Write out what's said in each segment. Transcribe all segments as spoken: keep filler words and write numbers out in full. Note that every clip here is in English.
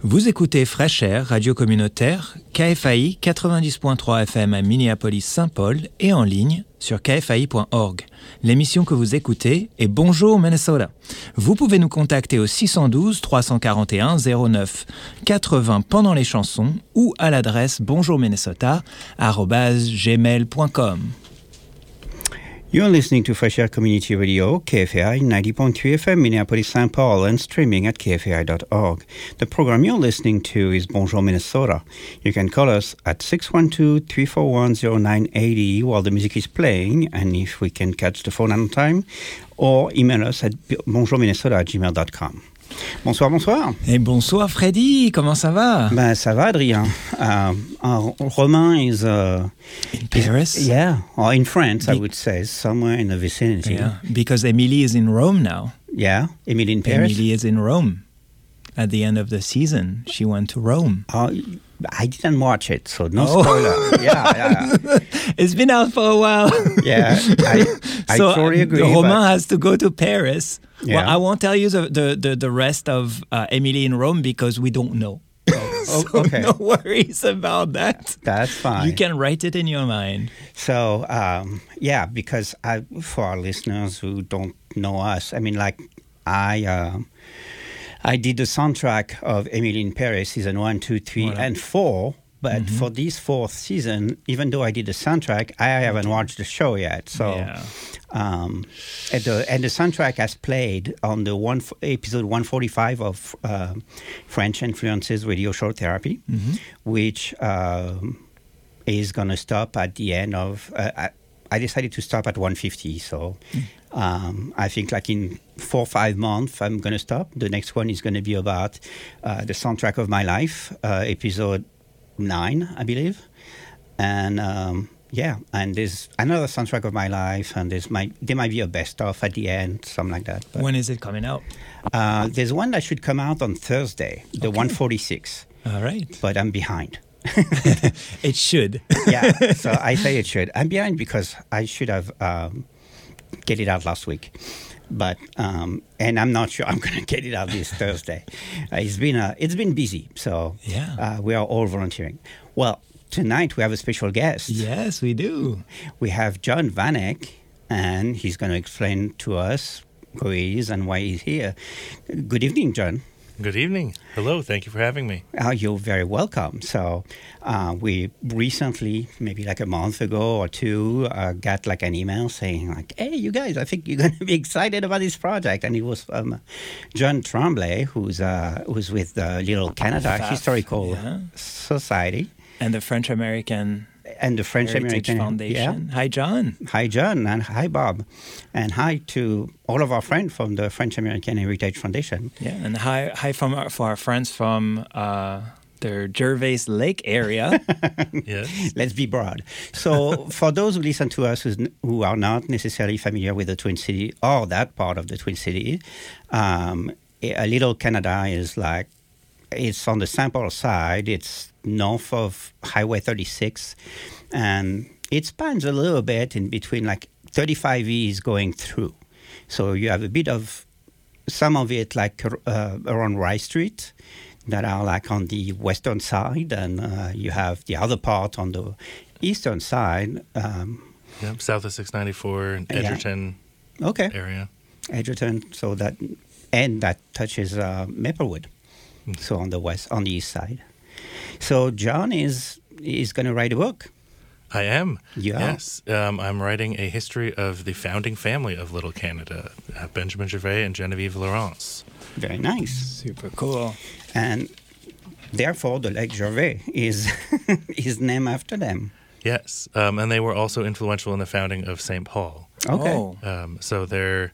Vous écoutez Fresh Air, radio communautaire, K F A I quatre-vingt-dix point trois F M à Minneapolis-Saint-Paul et en ligne sur k f a i point org. L'émission que vous écoutez est Bonjour Minnesota. Vous pouvez nous contacter au six un deux, trois quatre un, zéro neuf quatre-vingts pendant les chansons ou à l'adresse bonjourminnesota arobase gmail point com. You're listening to Fresh Air Community Radio, K F A I ninety point three F M, Minneapolis-Saint Paul, and streaming at k f a i dot org. The program you're listening to is Bonjour Minnesota. You can call us at six one two, three four one, zero nine eight zero while the music is playing, and if we can catch the phone on time, or email us at bonjourminnesota at gmail dot com. Bonsoir, bonsoir. Et bonsoir Freddy, comment ça va? Ben, ça va, Adrien. Uh, uh, Romain is... Uh, in Paris? Is, yeah, or in France, Be- I would say, somewhere in the vicinity. Yeah, because Emily is in Rome now. Yeah, Emily in Paris? Emily is in Rome. At the end of the season, she went to Rome. Uh, I didn't watch it, so no oh. spoiler. yeah, yeah. It's been out for a while. yeah, I, I so totally agree. Romain but... has to go to Paris. Yeah. Well, I won't tell you the, the, the, the rest of uh, Emily in Rome because we don't know. Oh, so okay. no worries about that. That's fine. You can write it in your mind. So, um, yeah, because I, for our listeners who don't know us, I mean, like, I... Uh, I did the soundtrack of Emily in Paris, season one, two, three, voilà. and four. But mm-hmm. for this fourth season, even though I did the soundtrack, I haven't watched the show yet. So, yeah. um, and, the, and the soundtrack has played on the one episode one forty-five of uh, French Influences Radio Show Therapy, mm-hmm. which um, is going to stop at the end of... Uh, I, I decided to stop at one fifty, so um, I think like in four or five months I'm going to stop. The next one is going to be about uh, the soundtrack of my life, uh, episode nine, I believe. And um, yeah, and there's another soundtrack of my life, and there's my, there might be a best of at the end, something like that. But when is it coming out? Uh, there's one that should come out on Thursday, the okay. one forty-six. All right. But I'm behind. It should. yeah, so I say it should. I'm behind because I should have um, get it out last week, but um, and I'm not sure I'm going to get it out this Thursday. Uh, it's been uh, it's been busy, so yeah, uh, we are all volunteering. Well, tonight we have a special guest. Yes, we do. We have John Vanek, and he's going to explain to us who he is and why he's here. Good evening, John. Good evening. Hello. Thank you for having me. Oh, you're very welcome. So uh, we recently, maybe like a month ago or two, uh, got like an email saying like, hey, you guys, I think you're going to be excited about this project. And it was from John Tremblay, who's uh, who's with the Little Canada F A F, Historical yeah. Society. And the French-American... And the French Heritage American Foundation. Yeah. Hi, John. Hi, John, and hi, Bob, and hi to all of our friends from the French American Heritage Foundation. Yeah, and hi, hi from our, for our friends from uh, the Gervais Lake area. Yes. Let's be broad. So, for those who listen to us who's, who are not necessarily familiar with the Twin City or that part of the Twin City, um, a Little Canada is like it's on the Saint Paul side. It's north of Highway thirty-six, and it spans a little bit in between, like thirty-five E is going through. So you have a bit of, some of it like uh, around Rice Street that are like on the western side, and uh, you have the other part on the eastern side. Um, yeah, south of six ninety-four, Edgerton yeah. okay. area. Edgerton, so that, and that touches uh, Maplewood. Mm. So on the west, on the east side. So John is is going to write a book. I am. Yeah. Yes. Um, I'm writing a history of the founding family of Little Canada, uh, Benjamin Gervais and Genevieve Laurence. Very nice. Super cool. And therefore, the Lake Gervais is is named after them. Yes. Um, and they were also influential in the founding of Saint Paul. Okay. Oh. Um, so they're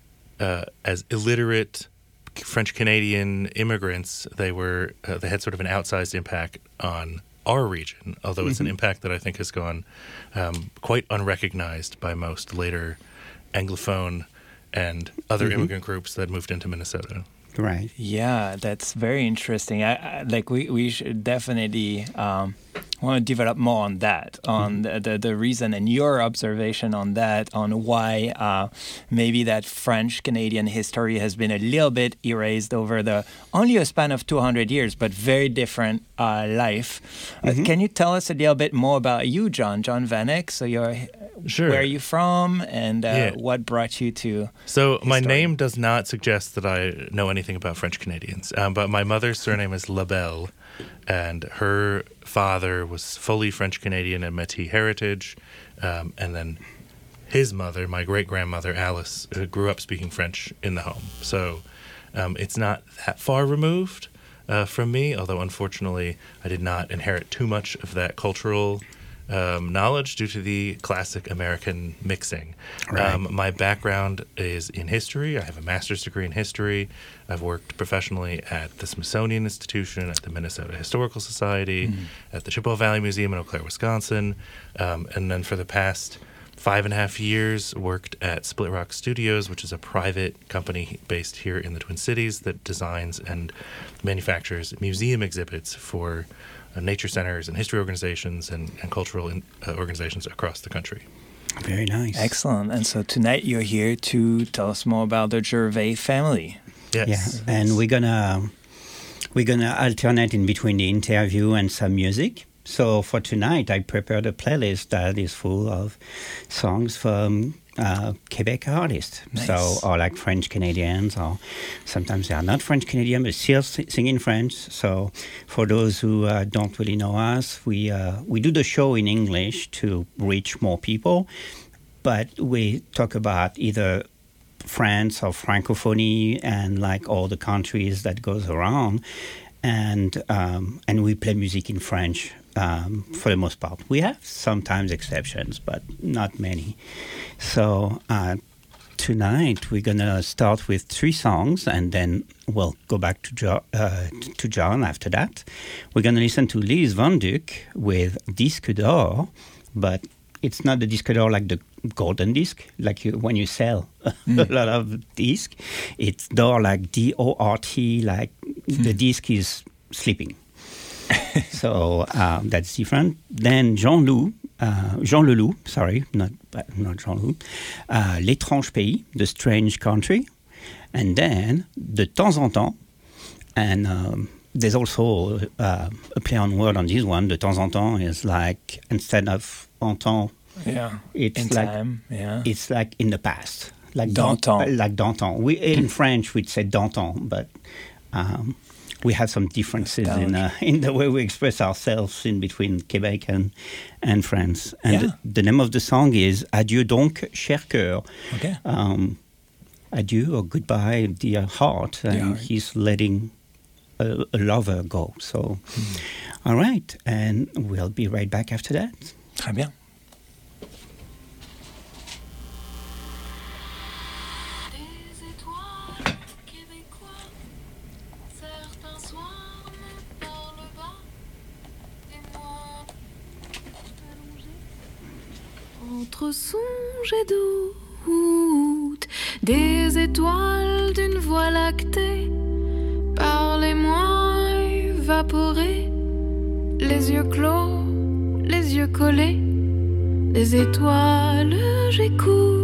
uh, as illiterate French-Canadian immigrants, they were uh, they had sort of an outsized impact on our region, although it's mm-hmm. an impact that I think has gone um, quite unrecognized by most later Anglophone and other mm-hmm. immigrant groups that moved into Minnesota. Right. Yeah, that's very interesting. I, I, like we, we should definitely um, I want to develop more on that, on mm-hmm. the, the, the reason and your observation on that, on why uh, maybe that French-Canadian history has been a little bit erased over the only a span of two hundred years, but very different uh, life. Mm-hmm. Uh, can you tell us a little bit more about you, John, John Van Eyck? So you're, sure. where are you from, and uh, yeah. what brought you to So history? My name does not suggest that I know anything about French-Canadians, um, but my mother's surname is Labelle. And her father was fully French-Canadian and Métis heritage. Um, and then his mother, my great-grandmother, Alice, uh, grew up speaking French in the home. So um, it's not that far removed uh, from me, although unfortunately I did not inherit too much of that cultural um, knowledge due to the classic American mixing. Right. Um, my background is in history. I have a master's degree in history. I've worked professionally at the Smithsonian Institution, at the Minnesota Historical Society, mm-hmm. at the Chippewa Valley Museum in Eau Claire, Wisconsin, um, and then for the past five and a half years worked at Split Rock Studios, which is a private company based here in the Twin Cities that designs and manufactures museum exhibits for uh, nature centers and history organizations and, and cultural in, uh, organizations across the country. Very nice. Excellent. And so tonight you're here to tell us more about the Gervais family. Yes. Yeah, and we're gonna we're gonna alternate in between the interview and some music. So for tonight, I prepared a playlist that is full of songs from uh, Quebec artists. Nice. So, or like French Canadians, or sometimes they are not French Canadian, but still sing in French. So, for those who uh, don't really know us, we uh, we do the show in English to reach more people, but we talk about either France or Francophonie and like all the countries that goes around, and um, and we play music in French. Um, for the most part. We have sometimes exceptions, but not many. So uh, tonight we're going to start with three songs, and then we'll go back to, jo- uh, to John after that. We're going to listen to Lise Van Dyck with Disque d'Or, but it's not the Disque d'Or like the golden disc, like you, when you sell mm. a lot of discs. It's d'or like D O R T, like mm. the disc is sleeping. So uh, that's different. Then Jean Loup, uh, Jean Leloup, sorry, not not Jean Loup, uh, L'étrange pays, the strange country, and then de temps en temps, and um, there's also uh, a play on word on this one. De temps en temps is like instead of en temps, yeah, it's in like time, yeah, it's like in the past, like d'antan, like d'antan. We in French we'd say d'antan, but. Um, We have some differences in uh, in the way we express ourselves in between Quebec and and France. And yeah. the, the name of the song is Adieu donc, cher cœur. Okay. Um, adieu or goodbye, dear heart. And heart. he's letting a, a lover go. So, mm. all right. And we'll be right back after that. Très bien. Entre songe et doute, des étoiles d'une voie lactée, par les mois évaporés, les yeux clos, les yeux collés, des étoiles j'écoute.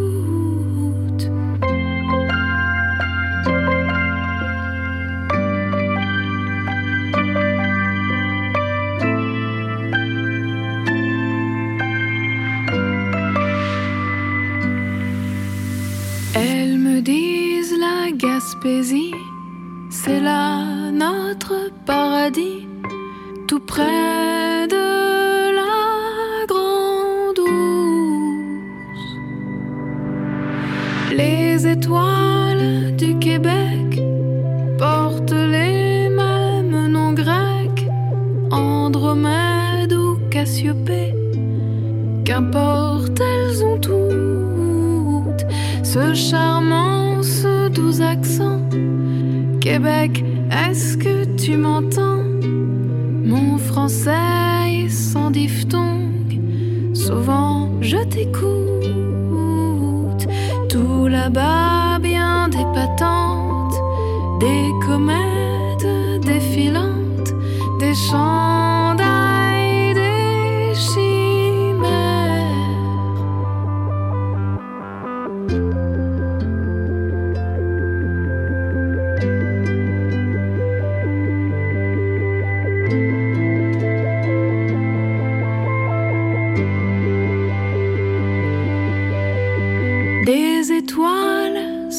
Gaspésie, c'est là notre paradis, tout près de la grande ours. Les étoiles du Québec portent les mêmes noms grecs, Andromède ou Cassiopée, qu'importe, elles ont toutes ce charmant, ce doux accent. Québec, est-ce que tu m'entends? Mon français est sans diphtongue, souvent je t'écoute. Tout là-bas bien dépatante, des comètes défilantes, des chandails, des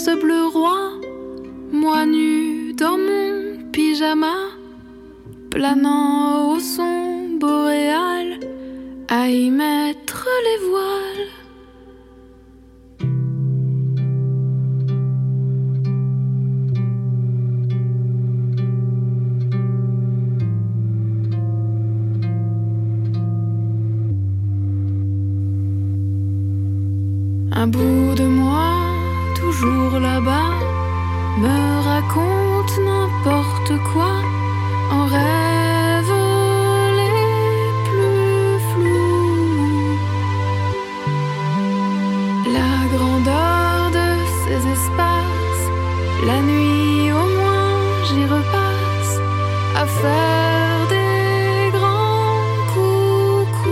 ce bleu roi, moi nu dans mon pyjama, planant au son boréal, à y mettre les voiles. Un bout de moi, toujours là-bas, me raconte n'importe quoi, en rêve les plus flous. La grandeur de ces espaces, la nuit au moins j'y repasse, à faire des grands coucous.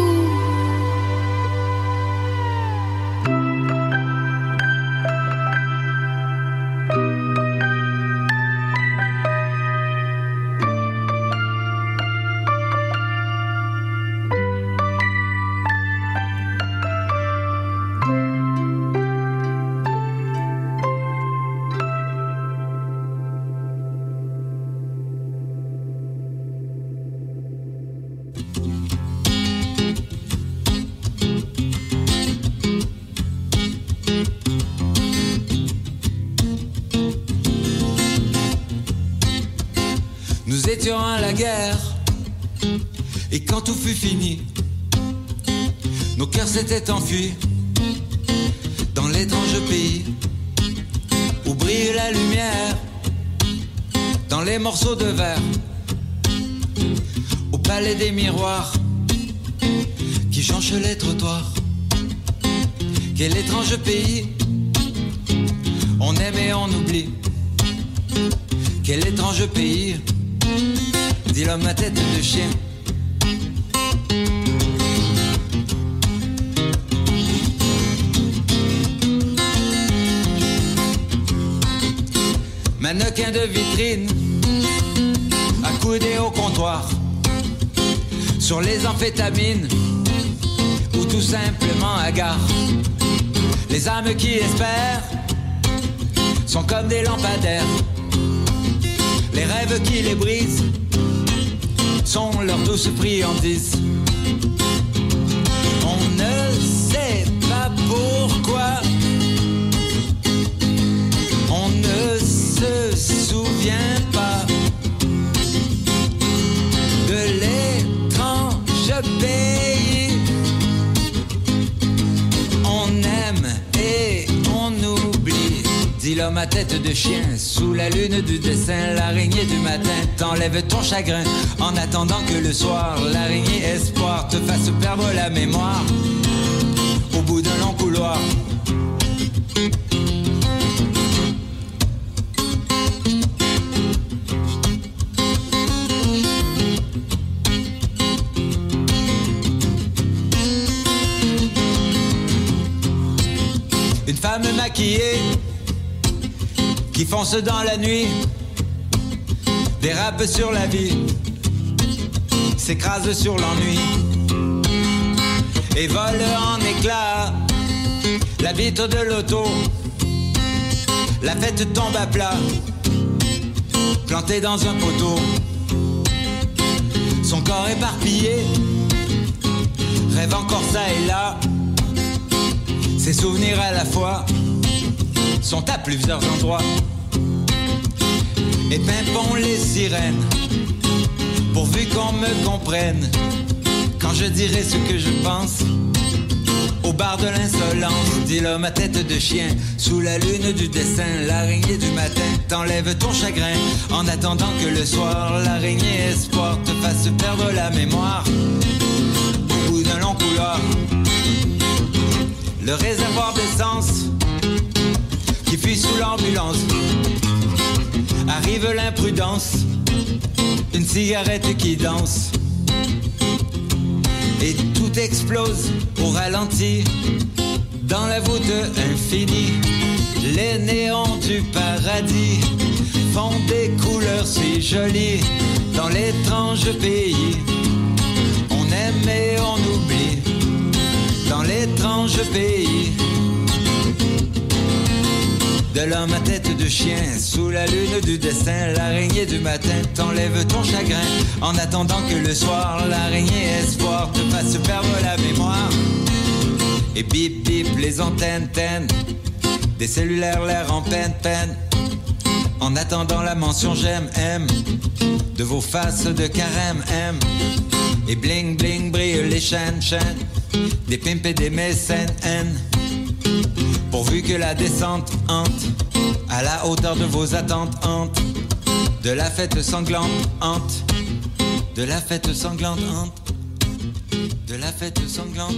Nous étions à la guerre, et quand tout fut fini, nos cœurs s'étaient enfuis dans l'étrange pays où brille la lumière, dans les morceaux de verre, au palais des miroirs qui jonchent les trottoirs. Quel étrange pays, on aime et on oublie. Quel étrange pays, dit l'homme à tête de chien. Mannequin de vitrine, accoudé au comptoir, sur les amphétamines, ou tout simplement hagard. Les âmes qui espèrent sont comme des lampadaires. Les rêves qui les brisent sont leurs douces friandises. On ne sait pas pourquoi, on ne se souvient pas de l'étrange pays. On aime et on oublie, dit l'homme à tête de chien. Sous la lune du dessin, l'araignée du matin t'enlève ton chagrin, en attendant que le soir, l'araignée espoir te fasse perdre la mémoire au bout d'un long couloir. Une femme maquillée qui fonce dans la nuit, dérape sur la vie, s'écrase sur l'ennui et vole en éclats la vitre de l'auto. La fête tombe à plat, plantée dans un poteau. Son corps éparpillé rêve encore ça et là. Ses souvenirs à la fois sont à plusieurs endroits. Et pimpons les sirènes, pourvu qu'on me comprenne, quand je dirai ce que je pense, au bar de l'insolence, dit l'homme à tête de chien. Sous la lune du dessin, l'araignée du matin t'enlève ton chagrin, en attendant que le soir, l'araignée espoir te fasse perdre la mémoire au bout d'un long couloir. Le réservoir d'essence qui fuit sous l'ambulance. Arrive l'imprudence, une cigarette qui danse. Et tout explose au ralenti, dans la voûte infinie. Les néons du paradis font des couleurs si jolies. Dans l'étrange pays, on aime et on oublie. Dans l'étrange pays, de l'homme à tête de chien. Sous la lune du destin, l'araignée du matin t'enlève ton chagrin. En attendant que le soir, l'araignée espoir te fasse perdre la mémoire. Et bip bip les antennes tennent, des cellulaires l'air en peine peine. En attendant la mention j'aime M de vos faces de carême M. Et bling bling brillent les chaînes chaînes des pimps et des mécènes N. Pourvu que la descente hante à la hauteur de vos attentes hante de la fête sanglante hante de la fête sanglante hante de la fête sanglante.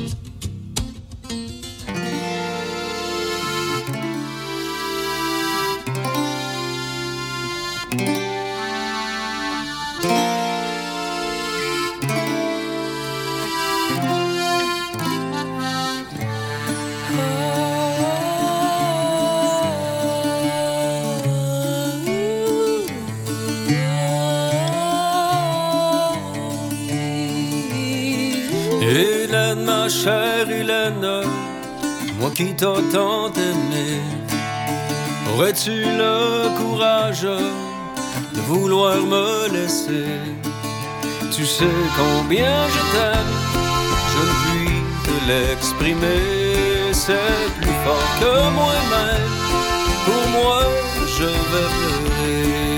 Hélène, ma chère Hélène, moi qui t'ai tant aimé, aurais-tu le courage de vouloir me laisser? Tu sais combien je t'aime, je ne puis te l'exprimer. C'est plus fort que moi-même, pour moi je vais pleurer.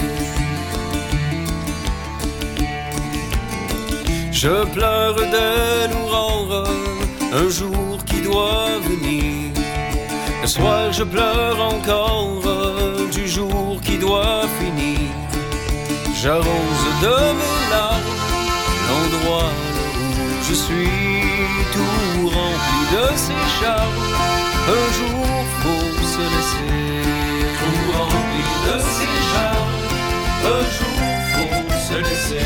Je pleure dès l'aurore, un jour qui doit venir. Le soir je pleure encore, du jour qui doit finir. J'arrose de mes larmes l'endroit où je suis, tout rempli de ces charmes. Un jour faut se laisser, tout rempli de ces charmes. Un jour faut se laisser.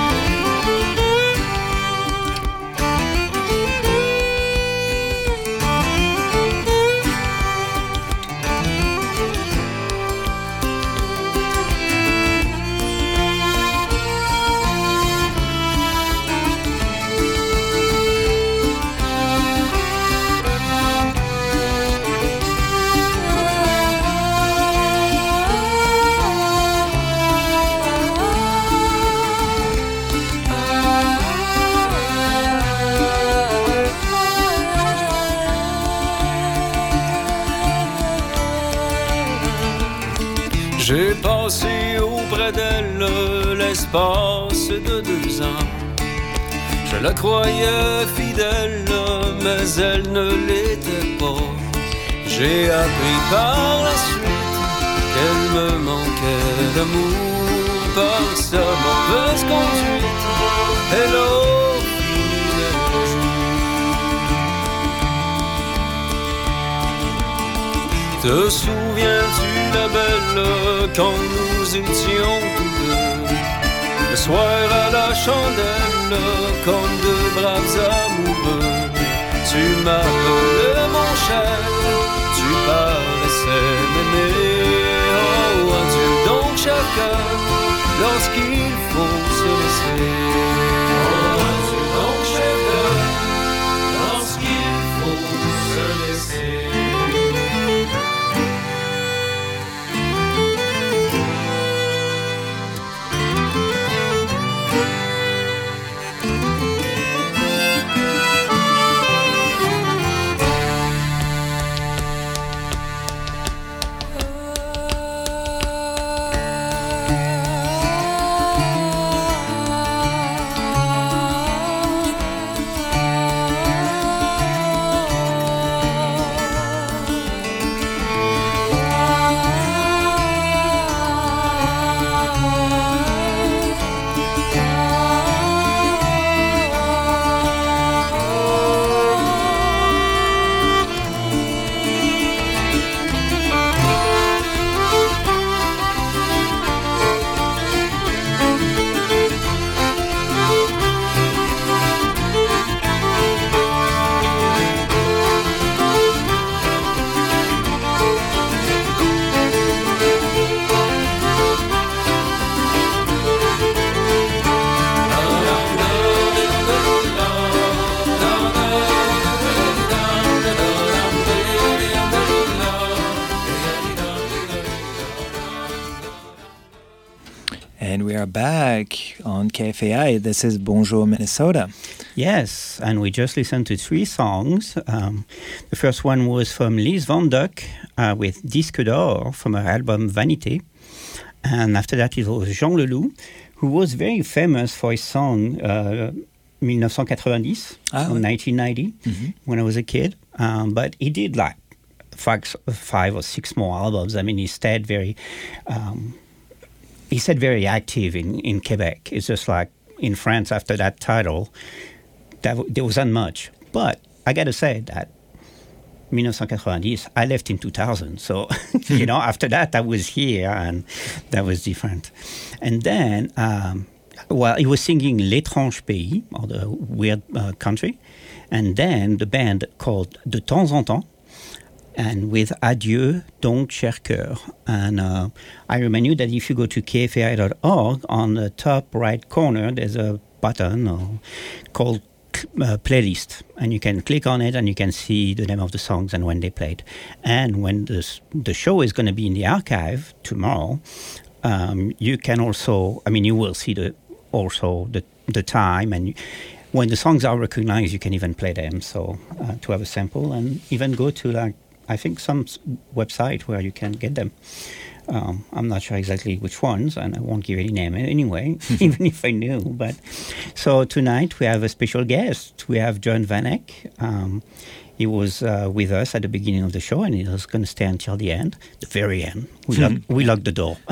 J'ai passé auprès d'elle l'espace de deux ans. Je la croyais fidèle, mais elle ne l'était pas. J'ai appris par la suite qu'elle me manquait d'amour. Par sa mauvaise conduite, elle a fini le jour. Te souviens-tu, la belle, quand nous étions tous deux, le soir à la chandelle, comme deux braves amoureux? Tu m'appelais mon cher, tu paraissais m'aimer. Oh, adieu donc chacun, lorsqu'il faut se laisser. Oh, adieu donc chacun, lorsqu'il faut se laisser. And we are back on K F A I. This is Bonjour Minnesota. Yes, and we just listened to three songs. Um, the first one was from Lise Van Duck uh, with Disque d'Or from her album Vanité. And after that, it was Jean Leloup, who was very famous for his song uh, nineteen ninety, ah, from nineteen ninety, mm-hmm. when I was a kid. Um, but he did like five, five or six more albums. I mean, he stayed very... Um, He said very active in, in Quebec. It's just like in France after that title, that w- there wasn't much. But I got to say that nineteen ninety, I left in two thousand. So, you know, after that, I was here and that was different. And then, um, well, he was singing L'Étrange Pays, or the weird uh, country. And then the band called De Temps en Temps, and with Adieu, donc, cher cœur. And uh, I remind you that if you go to K F A I dot org, on the top right corner, there's a button uh, called uh, Playlist. And you can click on it and you can see the name of the songs and when they played. And when this, the show is going to be in the archive tomorrow, um, you can also, I mean, you will see the also the, the time. And you, when the songs are recognized, you can even play them. So uh, to have a sample and even go to like, I think some website where you can get them. Um, I'm not sure exactly which ones, and I won't give any name anyway, even if I knew. But so tonight we have a special guest. We have John Van Eck. Um, he was uh, with us at the beginning of the show, and he was going to stay until the end, the very end. We locked, we locked the door.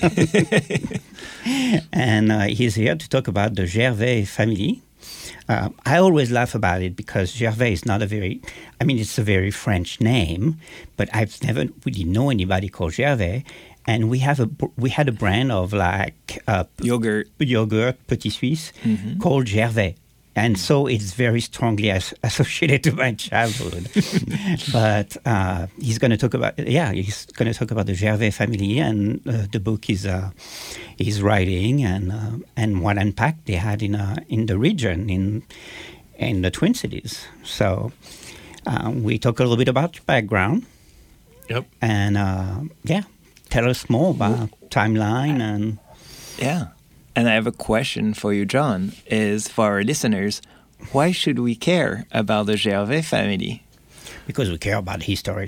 And uh, he's here to talk about the Gervais family. Uh, I always laugh about it because Gervais is not a very, I mean, it's a very French name, but I've never really know anybody called Gervais. And we have a we had a brand of like uh, yogurt, yogurt Petit Suisse mm-hmm. called Gervais. And so it's very strongly as, associated to my childhood. But uh, he's going to talk about, yeah, he's going to talk about the Gervais family and uh, the book he's, uh, he's writing and uh, and what impact they had in uh, in the region, in in the Twin Cities. So um, we talk a little bit about your background. Yep. And uh, yeah, tell us more about timeline and... Yeah. And I have a question for you, John, is for our listeners, why should we care about the Gervais family? Because we care about history.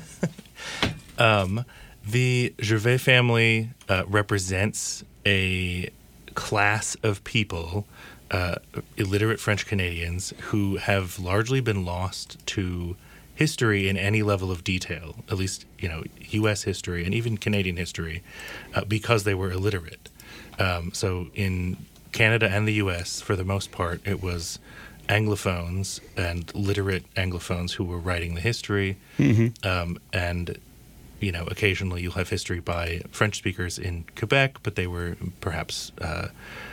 um, the Gervais family uh, represents a class of people, uh, illiterate French Canadians, who have largely been lost to history in any level of detail, at least, you know, U S history and even Canadian history, uh, because they were illiterate. Um, so in Canada and the U S, for the most part, it was Anglophones and literate Anglophones who were writing the history. Mm-hmm. Um, and, you know, occasionally you'll have history by French speakers in Quebec, but they were perhaps, uh,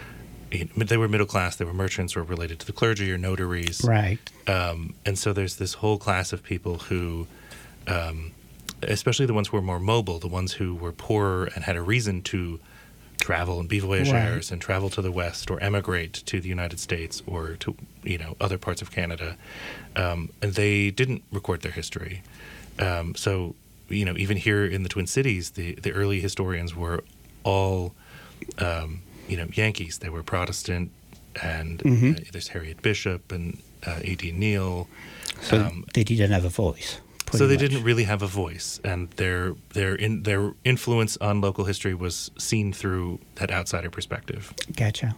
they were middle class, they were merchants or related to the clergy or notaries. Right. Um, and so there's this whole class of people who, um, especially the ones who were more mobile, the ones who were poorer and had a reason to travel and be voyageurs right. and travel to the West or emigrate to the United States or to, you know, other parts of Canada. Um, and they didn't record their history. Um, so, you know, even here in the Twin Cities, the, the early historians were all, um, you know, Yankees. They were Protestant, and mm-hmm. uh, there's Harriet Bishop and uh, A D Neal. So um, they didn't have a voice. So they much. didn't really have a voice, and their their in, their influence on local history was seen through that outsider perspective. Gotcha.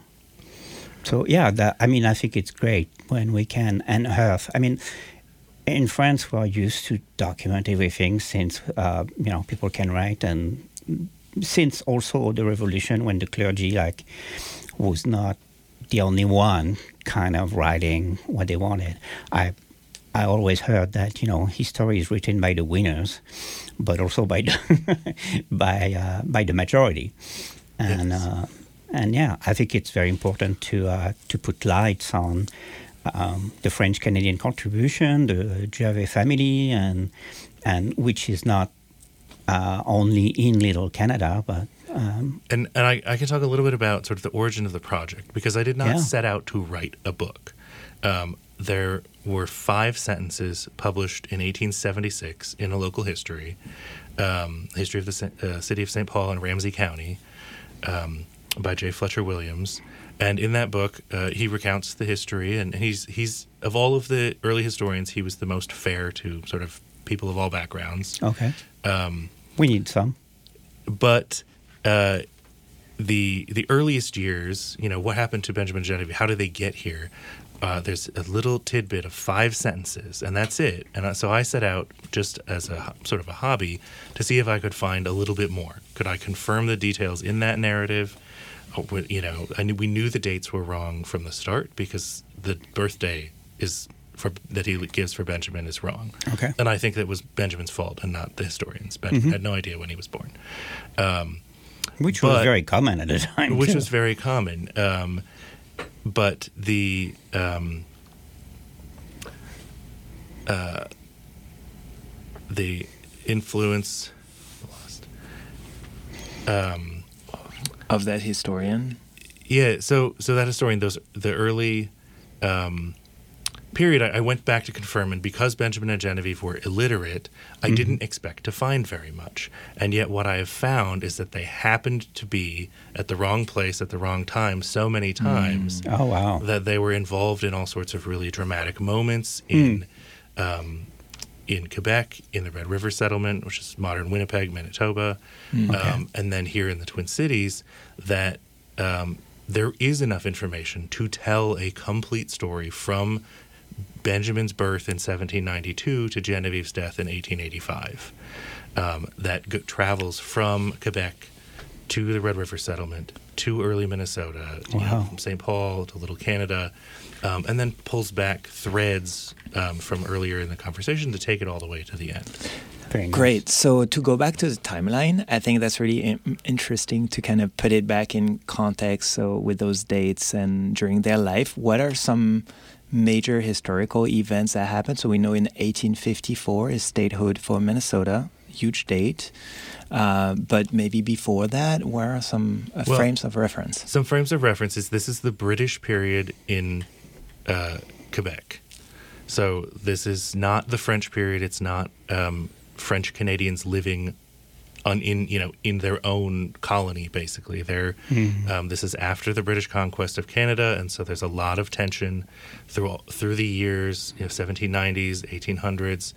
So yeah, that, I mean, I think it's great when we can unearth. I mean, in France, we're used to document everything since uh, you know people can write, and since also the revolution when the clergy like was not the only one kind of writing what they wanted. I. I always heard that, you know, history is written by the winners, but also by the by uh, by the majority, and yes. uh, and yeah, I think it's very important to uh, to put lights on um, the French Canadian contribution, the Gervais family, and and which is not uh, only in Little Canada, but. Um, and and I, I can talk a little bit about sort of the origin of the project, because I did not yeah. set out to write a book. Um, there were five sentences published in eighteen seventy-six in a local history, um, history of the uh, city of Saint Paul and Ramsey County, um, by J. Fletcher Williams. And in that book, uh, he recounts the history, and he's he's of all of the early historians, he was the most fair to sort of people of all backgrounds. Okay. Um, we need some. But uh, the the earliest years, you know, what happened to Benjamin and Genevieve? How did they get here? Uh, there's a little tidbit of five sentences, and that's it. And uh, so I set out just as a sort of a hobby to see if I could find a little bit more. Could I confirm the details in that narrative? You know, I knew, we knew the dates were wrong from the start because the birthday is for, that he gives for Benjamin is wrong. Okay. And I think that was Benjamin's fault and not the historians. Benjamin mm-hmm. had no idea when he was born. Um, which but, was very common at the time. Which too. was very common. Um, but the... Um, uh, the influence... Lost. Um... Of that historian? Yeah, so so that historian, those the early um, period, I, I went back to confirm, and because Benjamin and Genevieve were illiterate, I mm-hmm. didn't expect to find very much. And yet what I have found is that they happened to be at the wrong place at the wrong time so many times mm. oh, wow. that they were involved in all sorts of really dramatic moments in mm. um, in Quebec, in the Red River Settlement, which is modern Winnipeg, Manitoba, mm, okay. um, and then here in the Twin Cities, that um, there is enough information to tell a complete story from Benjamin's birth in seventeen ninety-two to Genevieve's death in eighteen eighty-five, um, that g- travels from Quebec to the Red River Settlement, to early Minnesota, wow. you know, from Saint Paul to Little Canada, um, and then pulls back threads um, from earlier in the conversation to take it all the way to the end. Very nice. Great. So to go back to the timeline, I think that's really in- interesting to kind of put it back in context. So with those dates and during their life, what are some major historical events that happened? So we know in eighteen fifty-four is statehood for Minnesota, huge date. Uh, but maybe before that, where are some uh, well, frames of reference? Some frames of reference is this is the British period in uh, Quebec. So this is not the French period. It's not um, French Canadians living on in you know in their own colony. Basically, they're mm-hmm. um, this is after the British conquest of Canada, and so there's a lot of tension through through the years, you know, seventeen nineties, eighteen hundreds,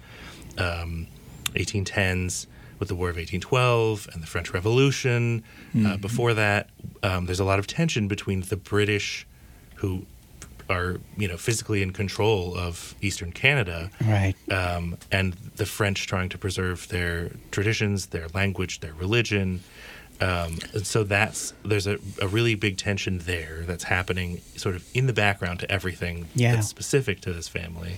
um, eighteen tens. With the War of eighteen twelve and the French Revolution. Mm-hmm. Uh, before that, um, there's a lot of tension between the British, who are you know physically in control of Eastern Canada, right, um, and the French trying to preserve their traditions, their language, their religion. Um, and so that's there's a, a really big tension there that's happening sort of in the background to everything yeah. that's specific to this family.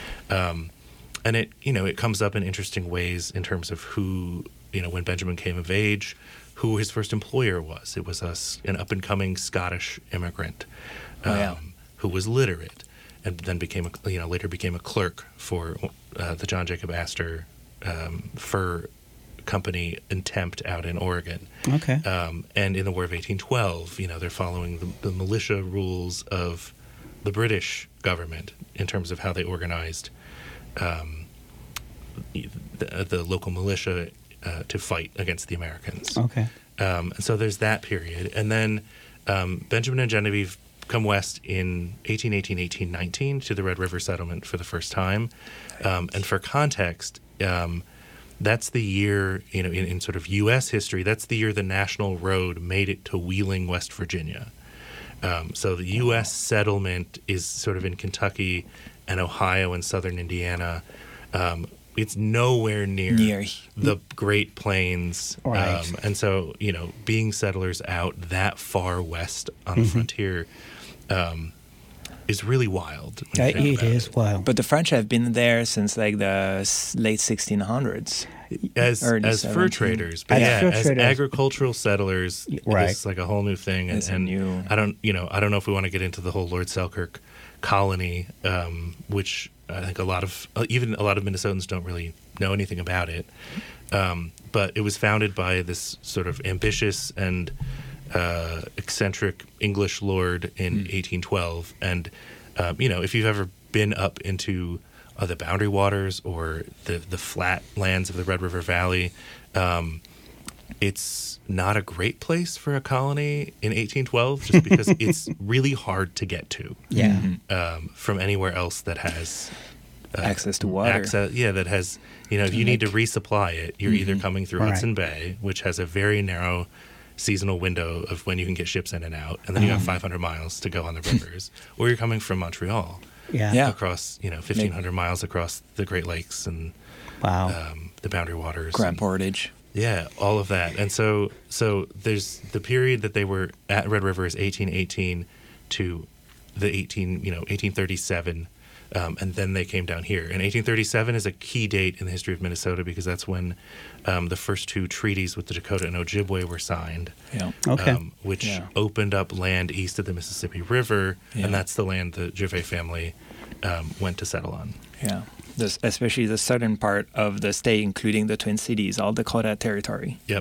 Um, And it, you know, it comes up in interesting ways in terms of who, you know, when Benjamin came of age, who his first employer was. It was a, an up-and-coming Scottish immigrant um, oh, yeah. who was literate, and then became, a, you know, later became a clerk for uh, the John Jacob Astor um, fur company in Tempt out in Oregon. Okay. Um, and in the War of eighteen twelve, you know, they're following the, the militia rules of the British government in terms of how they organized Um, the, the local militia uh, to fight against the Americans. Okay. Um, and so there's that period. And then um, Benjamin and Genevieve come west in eighteen eighteen, eighteen nineteen to the Red River Settlement for the first time. Um, and for context, um, that's the year, you know, in, in sort of U S history, that's the year the National Road made it to Wheeling, West Virginia. Um, so the U S settlement is sort of in Kentucky and Ohio and southern Indiana. Um, it's nowhere near, near the Great Plains. Right. Um, and so, you know, being settlers out that far west on the mm-hmm. frontier um, is really wild. Uh, it is it. wild. But the French have been there since like the s- late sixteen hundreds. As as fur traders, but as yeah, fur as traders. agricultural settlers, right. it's like a whole new thing. And, It's a and new... I don't, you know, I don't know if we want to get into the whole Lord Selkirk colony, um, which I think a lot of, even a lot of Minnesotans don't really know anything about it. Um, but it was founded by this sort of ambitious and uh, eccentric English lord in mm. eighteen twelve. And, um, you know, if you've ever been up into uh, the Boundary Waters or the, the flat lands of the Red River Valley, um, it's not a great place for a colony in eighteen twelve, just because it's really hard to get to. Yeah. Um, from anywhere else that has uh, access to water. Access, yeah, that has, you know, if you need to resupply it, you're mm-hmm. either coming through All Hudson right. Bay, which has a very narrow seasonal window of when you can get ships in and out, and then you have five hundred miles to go on the rivers, or you're coming from Montreal. Yeah. Yeah. Across, you know, fifteen hundred miles across the Great Lakes and wow. um, the Boundary Waters. Grand and, Portage. Yeah, all of that. And so so there's the period that they were at Red River is eighteen eighteen to the eighteen, you know, eighteen thirty-seven, um, and then they came down here. And eighteen thirty-seven is a key date in the history of Minnesota because that's when um, the first two treaties with the Dakota and Ojibwe were signed. Yeah. Okay. Um, which Yeah. opened up land east of the Mississippi River, Yeah. and that's the land the Gervais family um, went to settle on. Yeah. This, especially the southern part of the state, including the Twin Cities, all Dakota territory. Yep.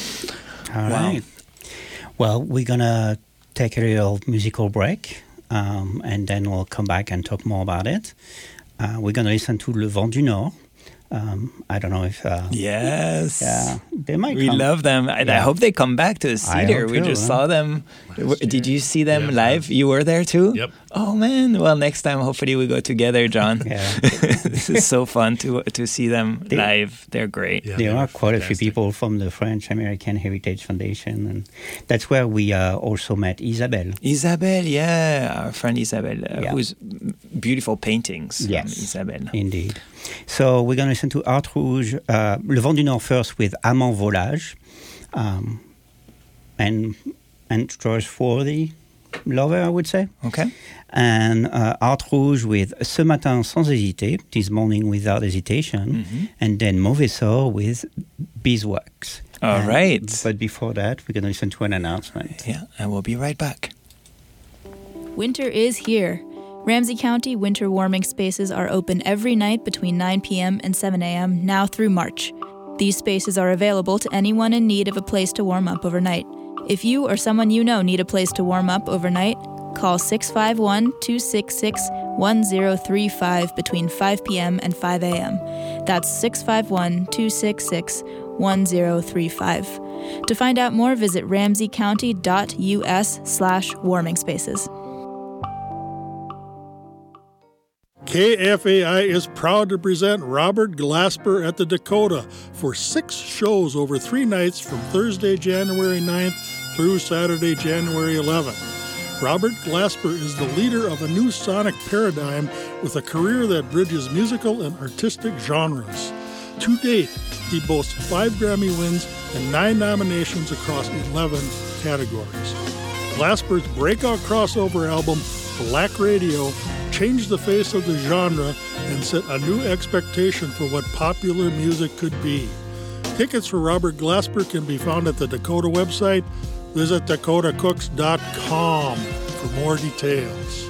All Wow. right. Well, we're going to take a little musical break, um, and then we'll come back and talk more about it. Uh, we're going to listen to Le Vent du Nord. Um, I don't know if... Uh, Yes. Yeah, they might We come. love them. And I Yeah. hope they come back to I Cedar. hope We too, just huh? saw them. Last Did year. you see them Yeah. live? You were there too? Yep. Oh, man. Well, next time, hopefully we go together, John. Yeah. This is so fun to to see them They- live. They're great. Yeah, There they are were quite a few fantastic. people from the French American Heritage Foundation, and that's where we uh, also met Isabelle. Isabelle, yeah. Our friend Isabelle, uh, Yeah. who's beautiful paintings. Yes. From Isabelle. Indeed. So we're going to listen to Art Rouge, uh, Le Vent du Nord first with Amant Volage, um, and and George for the lover, I would say. Okay. And uh, Art Rouge with Ce matin sans hésiter, This morning without hesitation, Mm-hmm. and then Mauvais sort with Beeswax. All And- right. But before that, we're going to listen to an announcement. Yeah, and we'll be right back. Winter is here. Ramsey County winter warming spaces are open every night between nine p.m. and seven a.m. now through March. These spaces are available to anyone in need of a place to warm up overnight. If you or someone you know need a place to warm up overnight, call six five one, two six six, one zero three five between five p.m. and five a.m. That's six five one, two six six, one zero three five. To find out more, visit ramseycounty.us slash warming spaces. K F A I is proud to present Robert Glasper at the Dakota for six shows over three nights from Thursday, January ninth through Saturday, January eleventh. Robert Glasper is the leader of a new sonic paradigm with a career that bridges musical and artistic genres. To date, he boasts five Grammy wins and nine nominations across eleven categories. Glasper's breakout crossover album, Black Radio, changed the face of the genre and set a new expectation for what popular music could be. Tickets for Robert Glasper can be found at the Dakota website. Visit dakota cooks dot com for more details.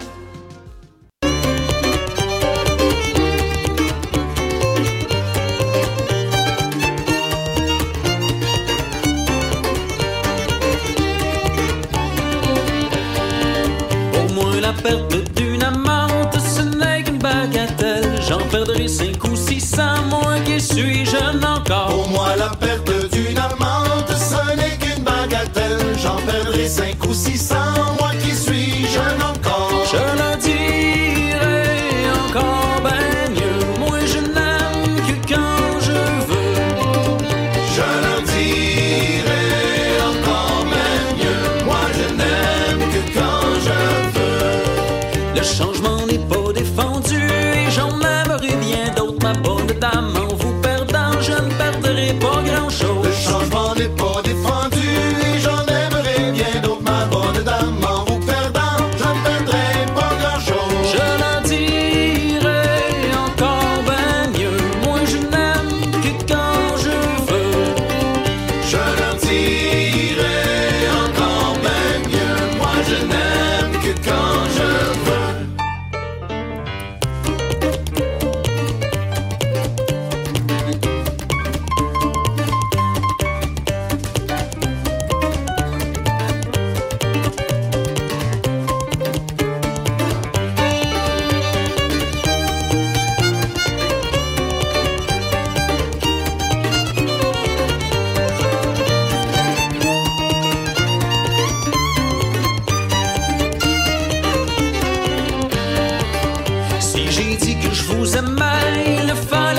Au moins la perte d'une amante, ce n'est qu'une bagatelle. J'en perdrai cinq ou six cents, moi qui suis jeune encore. Pour moi, la perte d'une amante, ce n'est qu'une bagatelle. J'en perdrai cinq ou six cents, moi qui suis jeune encore. Je le dirai encore ben mieux, moi je n'aime que quand je veux. Je leur dirai encore même mieux. Moi, je n'aime que quand je veux. Le changement n'est pas défendu et j'en aimerais bien d'autres. Ma bonne dame, en vous perdant, je ne perdrai pas grand-chose. Le changement n'est pas défendu et j'en aimerais bien d'autres. Ma bonne dame, en vous perdant, je ne perdrai pas grand-chose. Je le dirai encore ben mieux, moi je n'aime que quand je veux. Je leur dirai encore même mieux. Moi, je n'aime que quand je veux.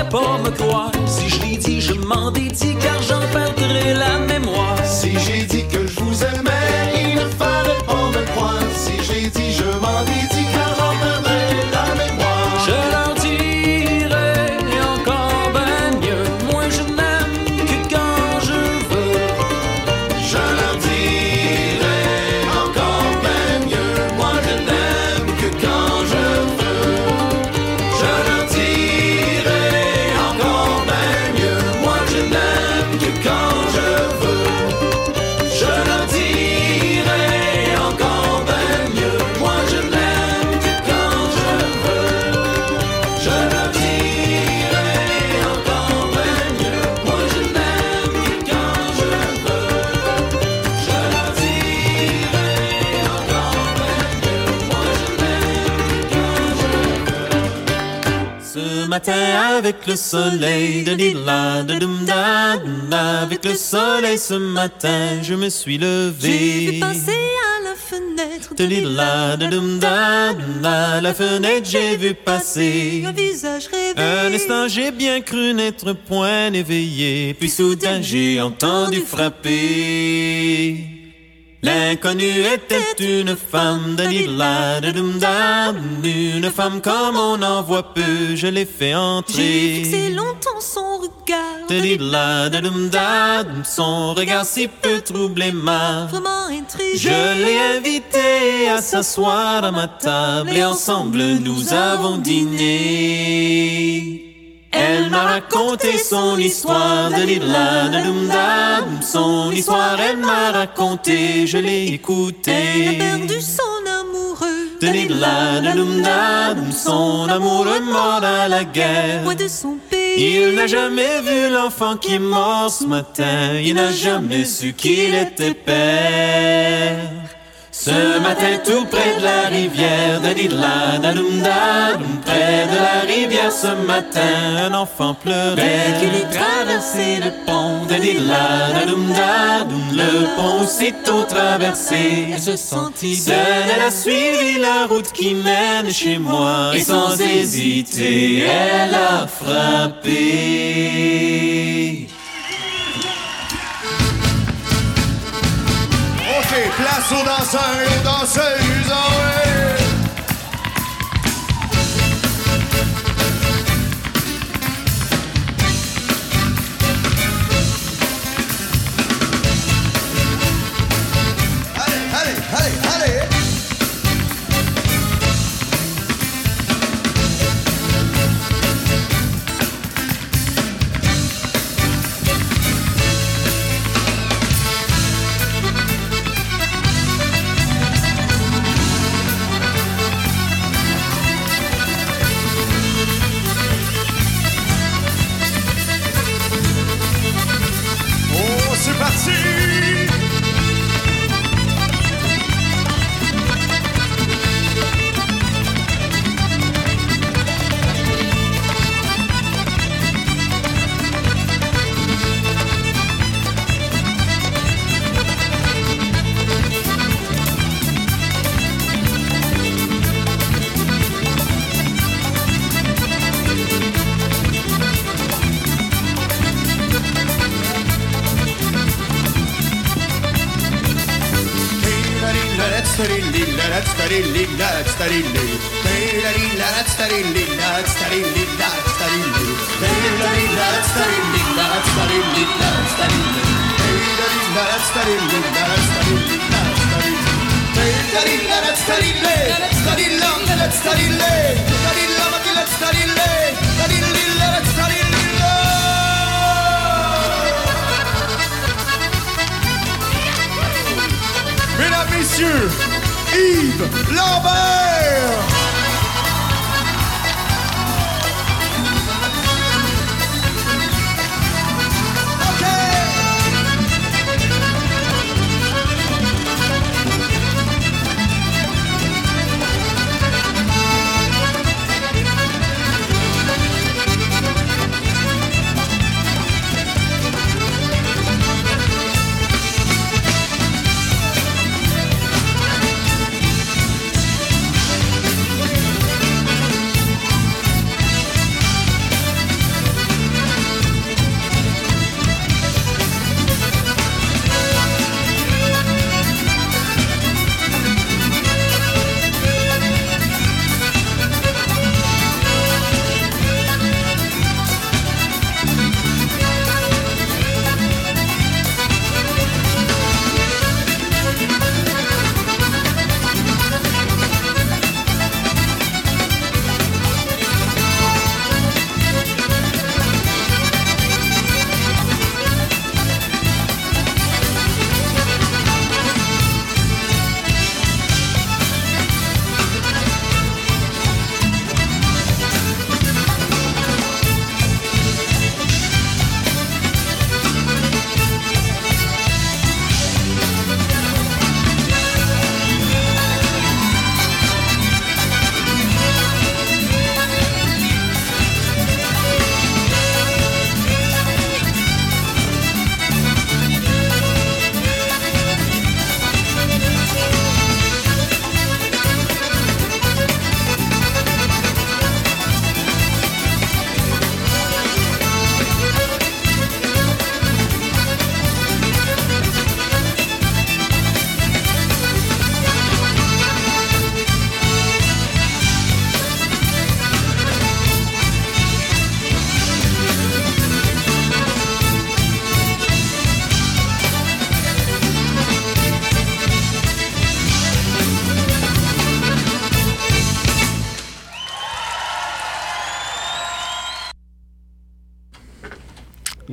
pas me croire. Si je l'ai dit, je m'en dédie car j'en perdrai la mémoire. Si j'ai dit que je vous aimais, il ne fallait pas me croire. Si j'ai dit, je m'en dédie car j'en perdrai la mémoire. Je leur dirai encore ben mieux, moi je n'aime que quand je veux. Je leur dirai encore ben mieux, moi je n'aime que quand je veux. Je leur dirai encore ben mieux, moi je n'aime que quand je veux. Je leur dirai encore ben mieux, moi je n'aime que quand je veux. Je leur dirai encore ben mieux, moi je n'aime que quand je veux. Je leur dirai encore ben mieux, moi je n'aime que quand je veux. Ce matin avec le soleil, de la de dum da dum da, avec le soleil ce matin, je me suis levé. J'ai vu passer à la fenêtre de la de dum da dum da, la fenêtre j'ai vu passer un visage réveillé. un instant j'ai bien cru n'être point éveillé, puis soudain j'ai entendu frapper. L'inconnue était une femme, de la de dum da, une femme comme on en voit peu, je l'ai fait J'ai entrer. fixé longtemps son regard, De la de dum da, son regard si peu troublé m'a. vraiment intrigué. Je l'ai invité à s'asseoir à ma table et ensemble nous avons dîné. Elle m'a raconté son histoire, de la de dum da, son histoire elle m'a raconté, je l'ai Elle a écouté. perdu son amoureux, De la de dum da, son amoureux mort à la guerre. loin de son pays. Il n'a jamais vu l'enfant qui est mort ce matin, il n'a jamais su qu'il était père. Ce matin tout près de la rivière, de la da dum da dum, près de la rivière ce matin, un enfant pleurait. Qu'il ait traversé le pont, De la da dum da dum, le pont aussitôt traversé, elle se sentit seule, elle a suivi la route qui mène chez moi, et sans hésiter, elle a frappé. OK, place aux danseurs et aux danseuses, ah ouais. Allez, allez, allez, allez. Oh, c'est parti! Mesdames, Messieurs, Yves Lambert!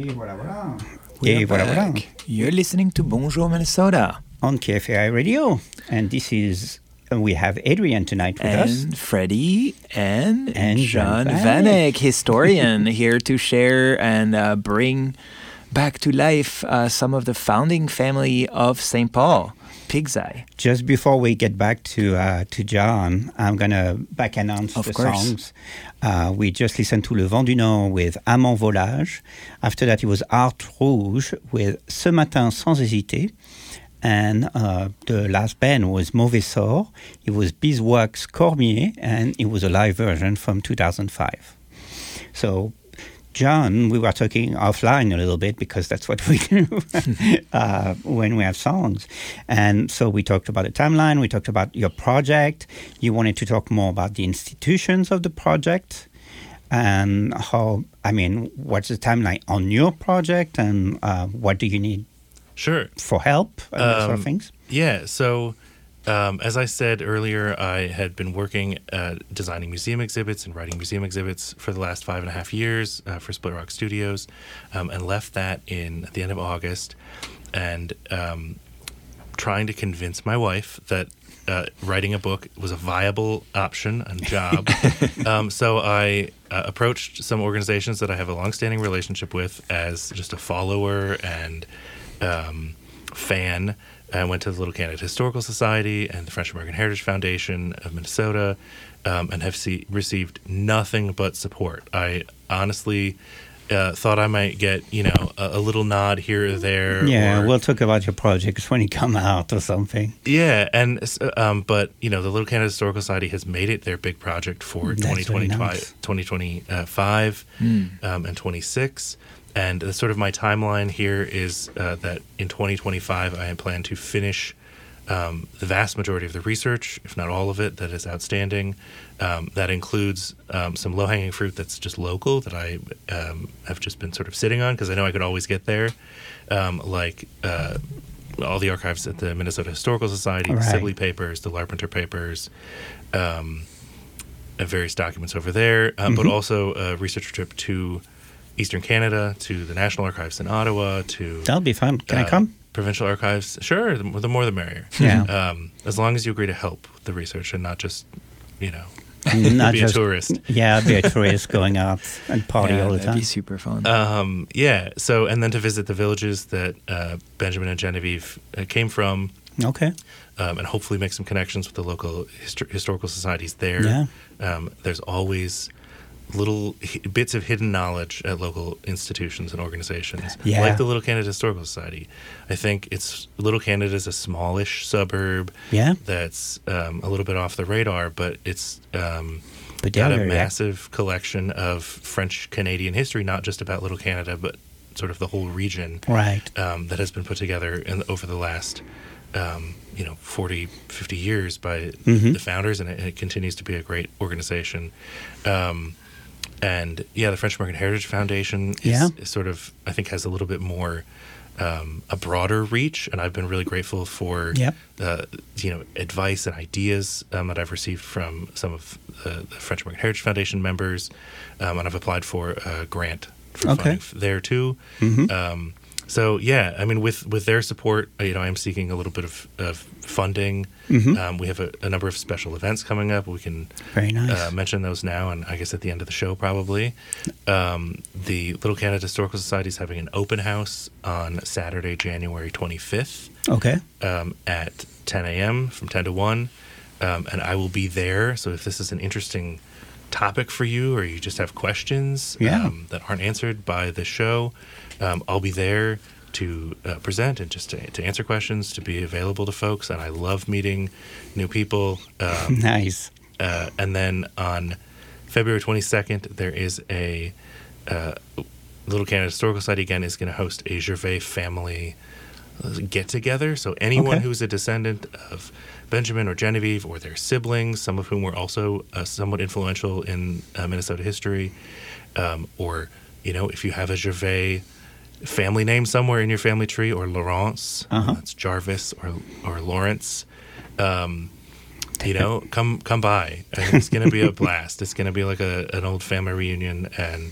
Et voilà, voilà. We Et are voilà, voilà. back. You're listening to Bonjour Minnesota. On K F A I Radio. And this is, uh, we have Adrian tonight with us. And Freddie and, And John John Vanek, historian, here to share and uh, bring back to life uh, some of the founding family of Saint Paul, Pig's Eye. Just before we get back to uh, to John, I'm going to back announce Of the course. songs. Uh, we just listened to Le Vent du Nord with Amant Volage. After that, it was Art Rouge with Ce Matin Sans Hésiter. And uh, the last band was Mauvais Sort. It was Beeswax Cormier, and it was a live version from two thousand five. So, John, we were talking offline a little bit because that's what we do uh, when we have songs. And so we talked about the timeline. We talked about your project. You wanted to talk more about the institutions of the project and how, I mean, what's the timeline on your project and uh, what do you need Sure. for help and that sort of Um, things? Yeah. So, um, as I said earlier, I had been working uh, designing museum exhibits and writing museum exhibits for the last five and a half years uh, for Split Rock Studios, um, and left that in at the end of August, and um, trying to convince my wife that uh, writing a book was a viable option and job. um, so I uh, approached some organizations that I have a longstanding relationship with as just a follower and um, fan. I went to the Little Canada Historical Society and the French American Heritage Foundation of Minnesota, um, and have see, received nothing but support. I honestly uh, thought I might get, you know, a, a little nod here or there. Yeah, or, we'll talk about your projects when you come out or something. yeah, and um, but you know, the Little Canada Historical Society has made it their big project for That's twenty twenty-five, really nice. twenty twenty-five um, and twenty-six. And the, sort of my timeline here is uh, that in twenty twenty-five, I plan to finish um, the vast majority of the research, if not all of it, that is outstanding. Um, that includes um, some low-hanging fruit that's just local that I um, have just been sort of sitting on because I know I could always get there, um, like uh, all the archives at the Minnesota Historical Society, Right. the Sibley papers, the Larpenteur papers, um, and various documents over there, um, but also a research trip to Eastern Canada, to the National Archives in Ottawa, to That'll be fun. Can I uh, come? provincial archives. Sure, the, the more the merrier. Yeah. Um, as long as you agree to help with the research and not just, you know, Not be just, a tourist. Yeah, be a tourist going out and party yeah, all the that'd time. be super fun. Um, yeah. So, and then to visit the villages that uh, Benjamin and Genevieve uh, came from, Okay. um, and hopefully make some connections with the local histor- historical societies there. Yeah. Um, there's always little hi- bits of hidden knowledge at local institutions and organizations, Yeah. like the Little Canada Historical Society. I think it's Little Canada is a smallish suburb Yeah. that's um, a little bit off the radar, but it's um, But got they're a very massive collection of French Canadian history, not just about Little Canada, but sort of the whole region. Right. Um, that has been put together in, over the last, um, you know, forty, fifty years by Mhm. the founders, and it, and it continues to be a great organization. Um, and yeah, the French American Heritage Foundation is, Yeah. is sort of, I think, has a little bit more, um, a broader reach, and I've been really grateful for, Yep. uh, you know, advice and ideas um, that I've received from some of the, the French American Heritage Foundation members, um, and I've applied for a grant for Okay. funding f- there too. Mhm. Um, so yeah, I mean, with with their support, uh, you know, I'm seeking a little bit of, of funding. Mhm. Um, we have a, a number of special events coming up. We can Very nice. uh, mention those now, and I guess at the end of the show, probably. Um, the Little Canada Historical Society is having an open house on Saturday, January twenty-fifth, Okay. um, at ten a.m. from ten to one, um, and I will be there. So if this is an interesting topic for you, or you just have questions Yeah. um, that aren't answered by the show, um, I'll be there to uh, present and just to, to answer questions, to be available to folks. And I love meeting new people. Um, Nice. uh, and then on February twenty-second, there is a uh, Little Canada Historical Society again is going to host a Gervais family get together. So anyone Okay. who's a descendant of Benjamin or Genevieve or their siblings, some of whom were also uh, somewhat influential in uh, Minnesota history, um, or you know, if you have a Gervais family name somewhere in your family tree, or Laurence, Uh-huh. that's Jarvis or or Lawrence. Um, you know, come come by. And it's going to be a blast. It's going to be like a an old family reunion, and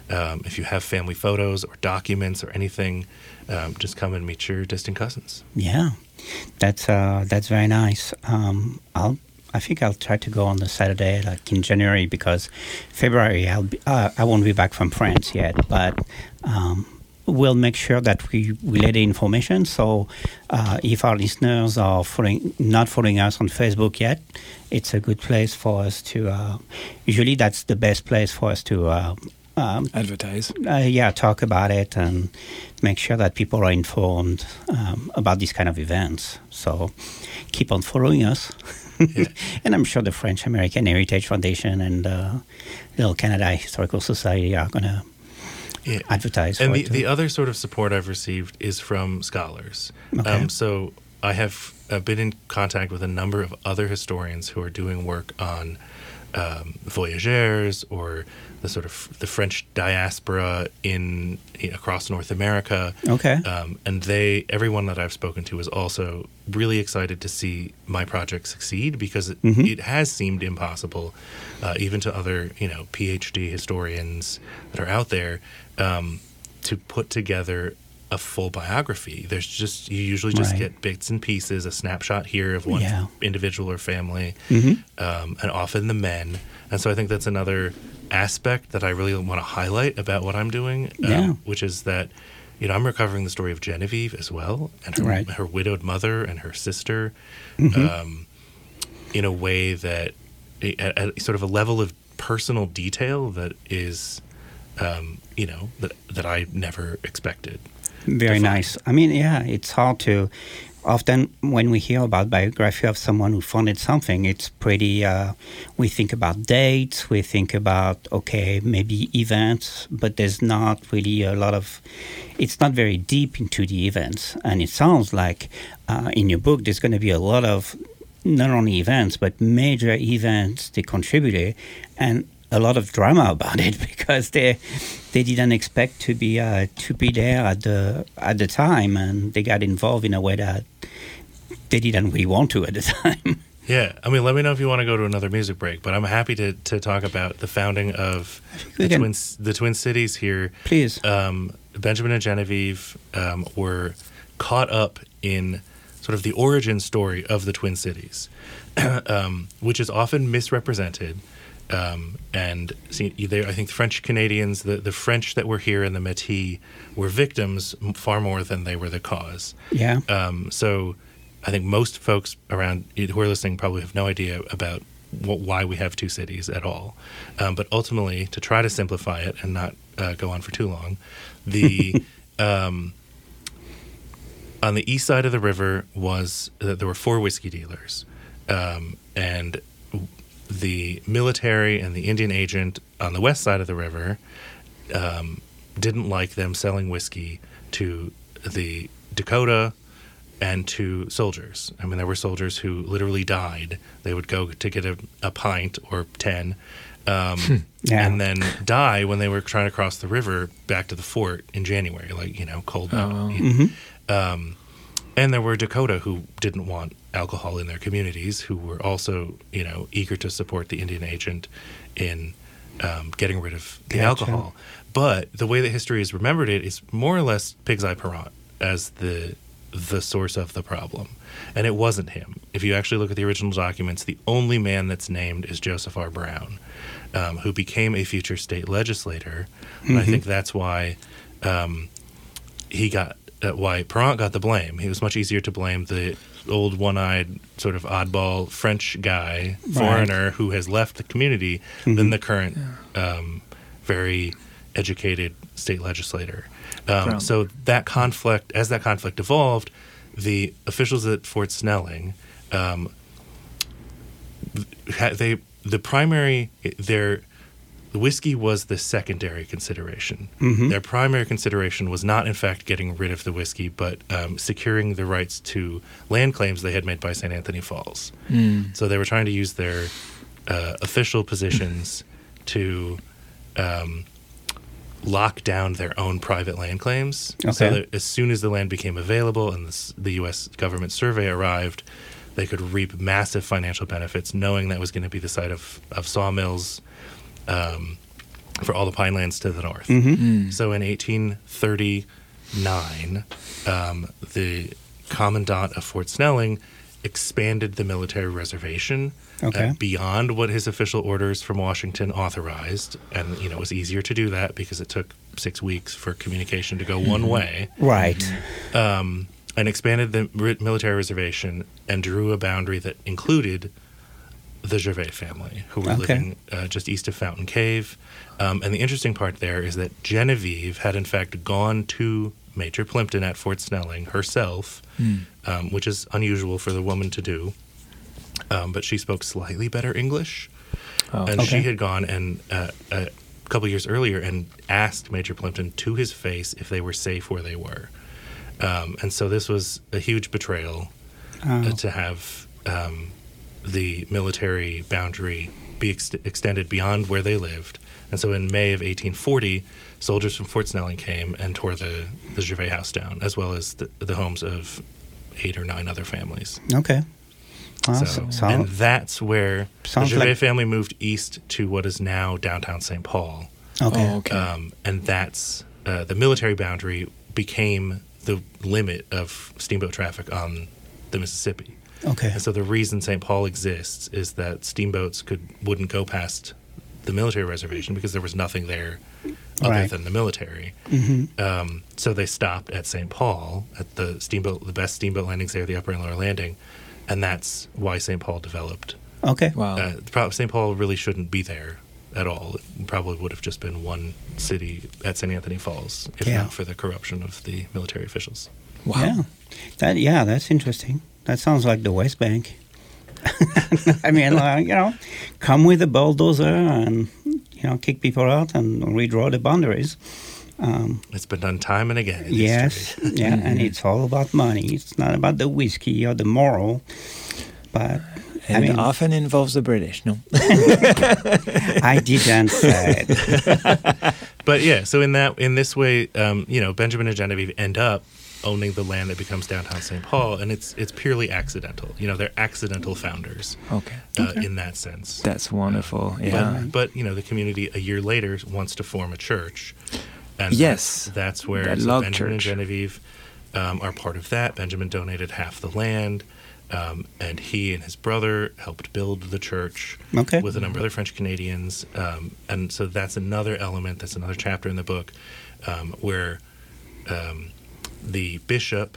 Um, if you have family photos or documents or anything, um, just come and meet your distant cousins. Yeah, that's uh, that's very nice. Um, I'll I think I'll try to go on the Saturday, like in January, because February I'll be, uh, I won't be back from France yet, but um, we'll make sure that we relay the information. So uh, if our listeners are following, not following us on Facebook yet, it's a good place for us to. Uh, usually, that's the best place for us to. Uh, Um, Advertise. Uh, yeah, talk about it and make sure that people are informed um, about these kind of events. So keep on following us. Yeah. And I'm sure the French American Heritage Foundation and uh, Little Canada Historical Society are going to yeah. advertise. And for the, it the other sort of support I've received is from scholars. Okay. Um, so I have uh, been in contact with a number of other historians who are doing work on um, voyageurs or the sort of the French diaspora in across North America. Okay. Um, and they, everyone that I've spoken to is also really excited to see my project succeed because it, mm-hmm. it has seemed impossible, uh, even to other, you know, PhD historians that are out there, um, to put together a full biography. There's just, you usually just right. get bits and pieces, a snapshot here of one yeah. individual or family, mm-hmm. um, and often the men. And so I think that's another aspect that I really want to highlight about what I'm doing, um, yeah. which is that, you know, I'm recovering the story of Genevieve as well, and her, right. her widowed mother and her sister, mm-hmm. um, in a way that, at, at sort of a level of personal detail that is, um, you know, that that I never expected. Very nice. I mean, yeah, it's hard to. Often when we hear about biography of someone who founded something, it's pretty, uh, we think about dates, we think about, okay, maybe events, but there's not really a lot of, it's not very deep into the events. And it sounds like uh, in your book, there's going to be a lot of not only events, but major events they contributed, and a lot of drama about it because they they didn't expect to be uh, to be there at the at the time, and they got involved in a way that they didn't really want to at the time. Yeah, I mean, let me know if you want to go to another music break, but I'm happy to, to talk about the founding of the can, Twin the Twin Cities here. Please, um, Benjamin and Genevieve um, were caught up in sort of the origin story of the Twin Cities, um, which is often misrepresented. Um, and see, they, I think the French Canadians, the, the French that were here in the Métis, were victims far more than they were the cause. Yeah. Um, so I think most folks around who are listening probably have no idea about what, why we have two cities at all. Um, but ultimately, to try to simplify it and not uh, go on for too long, the um, on the east side of the river was uh, there were four whiskey dealers, um, and the military and the Indian agent on the west side of the river um, didn't like them selling whiskey to the Dakota and to soldiers. I mean, there were soldiers who literally died. They would go to get a, a pint or ten um, yeah. and then die when they were trying to cross the river back to the fort in January, like, you know, cold. Oh, wow. Mm-hmm. Um, and there were Dakota who didn't want alcohol in their communities, who were also, you know, eager to support the Indian agent in um, getting rid of the Gotcha. alcohol. But the way that history has remembered it is more or less Pig's Eye Perrant as the the source of the problem. And it wasn't him. If you actually look at the original documents, the only man that's named is Joseph R. Brown, um, who became a future state legislator. Mm-hmm. And I think that's why um, he got uh, why Perrant got the blame. It was much easier to blame the old one-eyed sort of oddball French guy, right. foreigner who has left the community mm-hmm. than the current um, very educated state legislator. Um, so that conflict, as that conflict evolved, the officials at Fort Snelling, um, they the primary their the whiskey was the secondary consideration. Mm-hmm. Their primary consideration was not, in fact, getting rid of the whiskey, but um, securing the rights to land claims they had made by Saint Anthony Falls. Mm. So they were trying to use their uh, official positions to um, lock down their own private land claims. Okay. So that as soon as the land became available and the, the U S government survey arrived, they could reap massive financial benefits, knowing that was going to be the site of, of sawmills, um, for all the pine lands to the north. Mm-hmm. So in eighteen thirty-nine, um, the commandant of Fort Snelling expanded the military reservation Okay. uh, beyond what his official orders from Washington authorized. And, you know, it was easier to do that because it took six weeks for communication to go one way. Right. Um, and expanded the ri- military reservation and drew a boundary that included the Gervais family, who were Okay. living uh, just east of Fountain Cave. Um, and the interesting part there is that Genevieve had, in fact, gone to Major Plimpton at Fort Snelling herself, um, which is unusual for the woman to do. Um, but she spoke slightly better English. Oh. And Okay. she had gone and uh, a couple years earlier and asked Major Plimpton to his face if they were safe where they were. Um, and so this was a huge betrayal Oh. uh, to have um, the military boundary be ex- extended beyond where they lived. And so in May of eighteen forty, soldiers from Fort Snelling came and tore the, the Gervais house down, as well as the, the homes of eight or nine other families. Okay. Wow, So, so, so- and that's where the Sounds Gervais like- family moved east to what is now downtown Saint Paul. okay. Oh, okay. Um, and that's uh, the military boundary became the limit of steamboat traffic on the Mississippi. Okay. And so the reason Saint Paul exists is that steamboats could wouldn't go past the military reservation because there was nothing there other Right. than the military. Mm-hmm. Um, so they stopped at Saint Paul at the steamboat, the best steamboat landings there, the upper and lower landing, and that's why Saint Paul developed. Okay. Wow. Uh, pro- Saint Paul really shouldn't be there at all. It probably would have just been one city at Saint Anthony Falls if Yeah. not for the corruption of the military officials. Wow. Yeah. That yeah, that's interesting. That sounds like the West Bank. I mean, uh, you know, come with a bulldozer and you know kick people out and redraw the boundaries. Um, It's been done time and again. in yes, history. yeah, and it's all about money. It's not about the whiskey or the moral, but And I mean, often involves the British, no? I didn't say it. But yeah, so in that in this way, um, you know, Benjamin and Genevieve end up owning the land that becomes downtown Saint Paul, and it's it's purely accidental. You know, they're accidental founders Okay. uh, in that sense. That's wonderful. Yeah. But, but you know, the community a year later wants to form a church, and Yes, that's, that's where that so log Benjamin and church. Genevieve um, are part of that. Benjamin donated half the land, um, and he and his brother helped build the church Okay. with a number of other French Canadians, um, and so that's another element. That's another chapter in the book um, where um, the bishop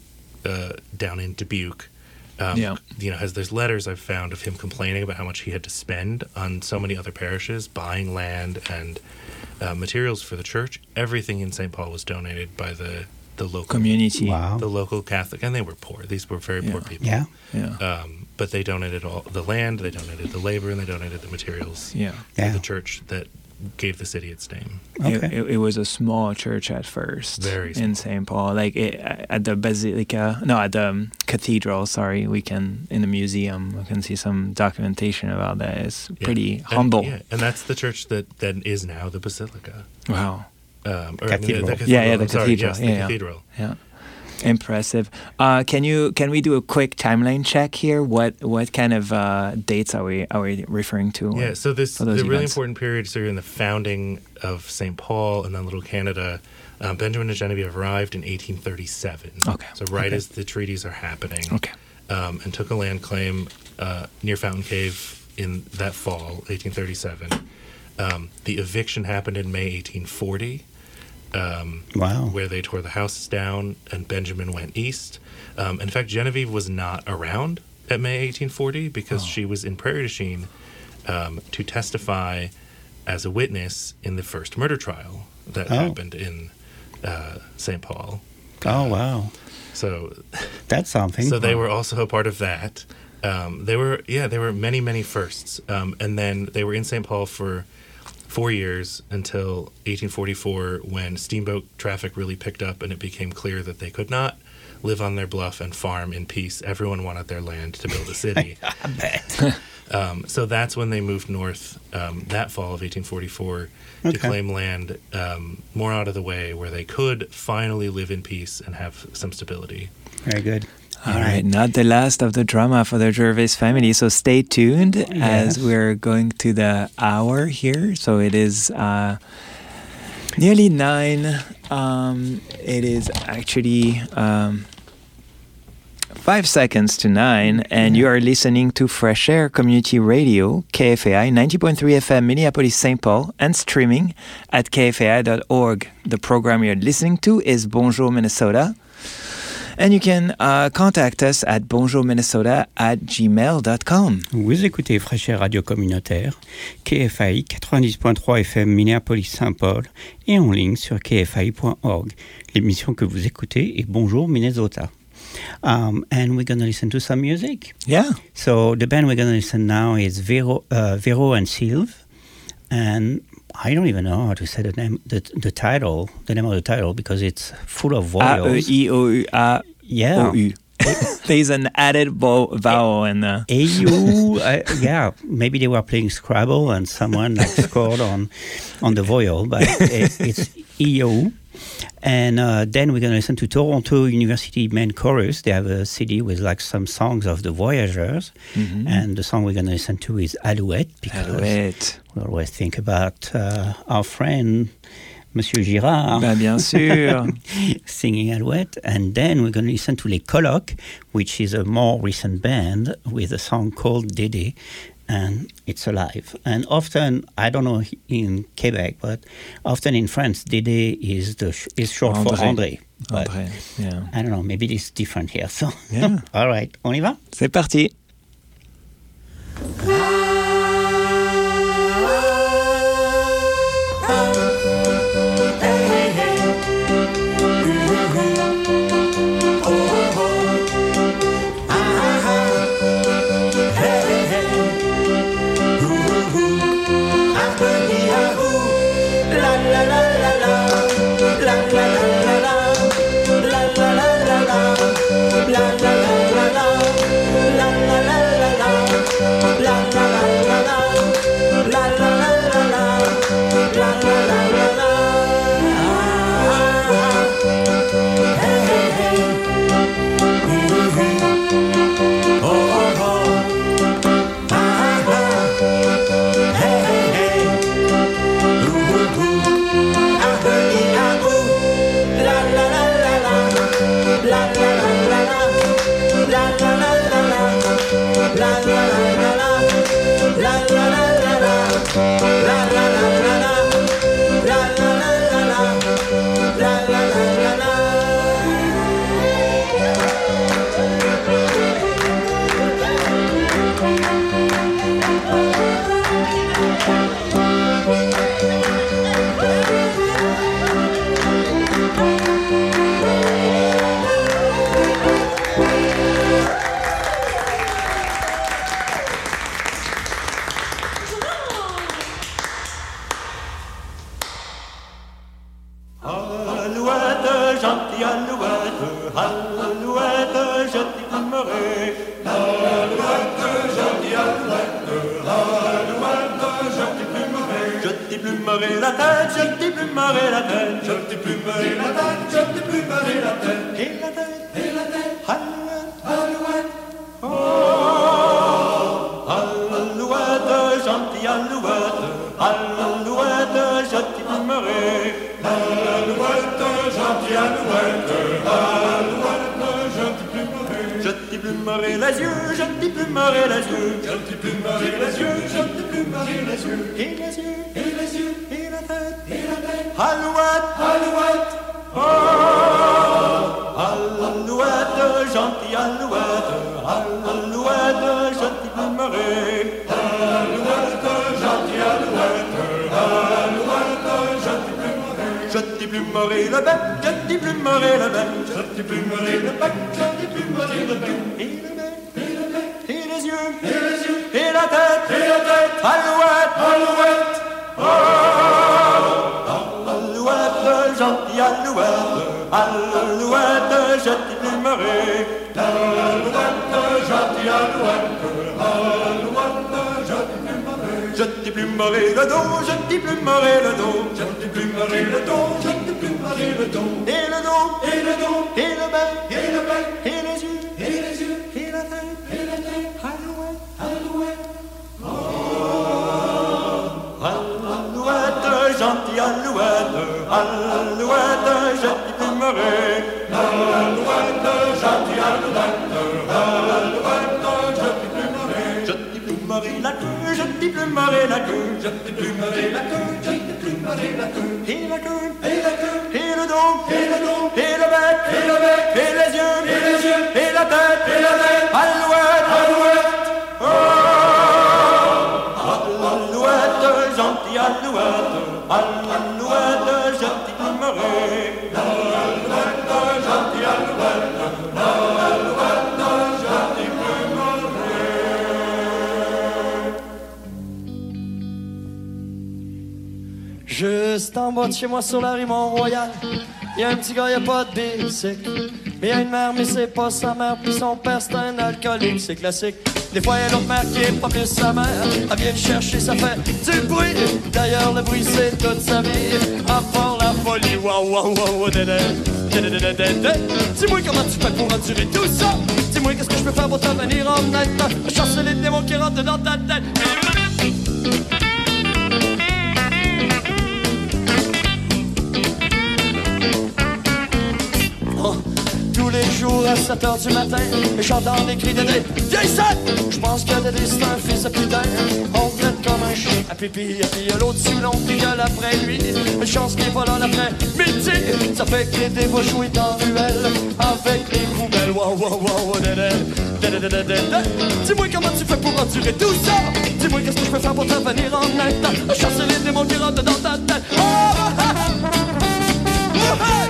uh, down in Dubuque. Um, Yeah. You know, has there's letters I've found of him complaining about how much he had to spend on so many other parishes, buying land and uh, materials for the church. Everything in Saint Paul was donated by the the local Community. Wow. the local Catholic, and they were poor. These were very poor Yeah. people. Yeah. Yeah. Um, but they donated all the land, they donated the labor, and they donated the materials Yeah. to Yeah. the church that gave the city its name. It, Okay. it, it was a small church at first. Very in Saint Paul, like it, at the basilica, no, at the um, cathedral. Sorry, we can in the museum we can see some documentation about that. It's Yeah. pretty And- humble. yeah, and that's the church that, that is now the basilica. Wow. Um, or, I mean, the, Cathedral. the cathedral. Yeah, yeah, the I'm sorry, cathedral. yes, Yeah, the yeah. cathedral. Yeah. Impressive. Uh, can you can we do a quick timeline check here? What what kind of uh, dates are we are we referring to? Yeah, so this for the those really events? important period. So you're in the founding of Saint Paul and then Little Canada. Um, Benjamin and Genevieve arrived in eighteen thirty-seven. Okay. So right Okay. as the treaties are happening. Okay. Um, and took a land claim uh, near Fountain Cave in that fall, eighteen thirty-seven. Um, the eviction happened in May eighteen forty. Um, Wow. where they tore the houses down and Benjamin went east. Um, in fact, Genevieve was not around at May eighteen forty because Oh. she was in Prairie du Chien um, to testify as a witness in the first murder trial that Oh. happened in uh, Saint Paul. Oh wow, So, that's something. so they were also a part of that. Um, they were, yeah, there were many, many firsts. Um, and then they were in Saint Paul for four years until eighteen forty-four, when steamboat traffic really picked up and it became clear that they could not live on their bluff and farm in peace. Everyone wanted their land to build a city. I bet. um, so that's when they moved north um, that fall of eighteen forty-four to Okay. claim land um, more out of the way where they could finally live in peace and have some stability. Very good. All right, not the last of the drama for the Gervais family. So stay tuned Yes. as we're going to the hour here. So it is uh, nearly nine. Um, it is actually um, five seconds to nine, and you are listening to Fresh Air Community Radio, K F A I ninety point three F M, Minneapolis, Saint Paul, and streaming at K F A I dot org. The program you're listening to is Bonjour Minnesota. And you can uh, contact us at bonjourminnesota at gmail dot com. Vous écoutez Fresh Air Radio Communautaire, K F A I quatre-vingt-dix point trois F M Minneapolis-Saint Paul et en ligne sur K F A I point org. L'émission que vous écoutez est Bonjour Minnesota. Um, and we're going to listen to some music. Yeah. So the band we're going to listen now is Vero, uh, Vero and Sylve. And I don't even know how to say the name, the, the title, the name of the title, because it's full of vowels. A E I O U A Yeah. O U. There's an added vo- vowel in the... A U, uh, yeah, maybe they were playing Scrabble and someone like scored on on the vowel, but it, it's E O. And uh, then we're going to listen to Toronto University Main Chorus. They have a C D with like some songs of the Voyageurs. Mm-hmm. And the song we're going to listen to is Alouette, because Alouette. we always think about uh, our friend, Monsieur Girard. Ben, bien sûr. Singing Alouette. And then we're going to listen to Les Colocs, which is a more recent band with a song called Dédé. And it's alive. And often, I don't know in Quebec, but often in France, Dédé is the sh- is short André. for André. But André, yeah. I don't know, maybe it's different here. So, Yeah. all right, on y va? C'est parti. plumerai la tête, je t'ai plumerai la tête, je t'ai plumerai la tête, je t'ai plumerai la tête, et la tête, et la tête, alouette, alouette, oh, alouette, gentille alouette, alouette, je t'ai plumerai, alouette, gentille alouette, alouette, je t'ai plumerai, je t'ai plumerai les yeux, je t'ai plumerai les yeux, je t'ai plumerai les yeux, je t'ai plumerai les yeux, et les yeux. Alouette, alouette, oh, alouette, gentille alouette, alouette, je t'y plumerai. Alouette, gentille alouette, alouette, je t'y plumerai. Je t'y plumerai le bec, je t'y plumerai le bec, je t'y plumerai le bec, je t'y plumerai le bec. Et le bec, et le bec, et les yeux, et les yeux, et la tête, et la tête, alouette, alouette, oh. Alouette, gentille alouette, alouette, je t'y plumerai. Alouette, gentille alouette, alouette, je t'y plumerai. Je t'y plumerai le dos, je t'y plumerai le dos, je t'y plumerai le dos, je t'y plumerai le dos. Et le dos, et le dos, et le bec, et le bec, et les yeux, et les Alouette, gentille plumerie. Alouette, gentille alouette. Alouette, gentille plumerie. Gentille plumerie, la queue, gentille plumerie, la queue. Gentille plumerie, la queue, gentille plumerie, la queue. Et la queue, et la queue, et le dos, et le dos, et le bec, et le bec, et les yeux, et les yeux, et la tête, et la tête. Alouette, alouette. Alouette, gentille alouette. Alouette, gentille plumerie. Alouette, gentille alouette. Alouette, gentille plumerie. Juste en bas de chez moi sur la rue Mont-Royal, y a un petit gars, y a pas de bicycle. Mais y a une mère, mais c'est pas sa mère, puis son père c'est un alcoolique, c'est classique. Des fois y a l'autre mère qui est pas plus sa mère, elle vient le chercher, ça fait du bruit. D'ailleurs le bruit c'est toute sa vie, à part la folie. Wow, wow, wow, dédé, dédé, dédé, dédé. Dis-moi comment tu fais pour endurer tout ça. Dis-moi qu'est-ce que je peux faire pour te venir en aide, chasser les démons qui rentrent dans ta tête. Tous les jours à sept heures du matin, j'entends des cris d'Édé. Viens sept! Je pense que Dédé c'est un fils de putain. On traite comme un chien à pipi. Et puis y'a l'autre sous l'on qui gueule après lui. Mais chance qu'il est pas là l'après-midi. Ça fait que Dédé va jouer dans ruelle avec les poubelles. Wow, wow, wow, Dédé, Dédé, Dédé, Dédé. Dis-moi comment tu fais pour endurer tout ça. Dis-moi qu'est-ce que je peux faire pour te venir en aide, chasser les démons qui rentrent dans ta tête. Oh, ah, ah. Oh, hey.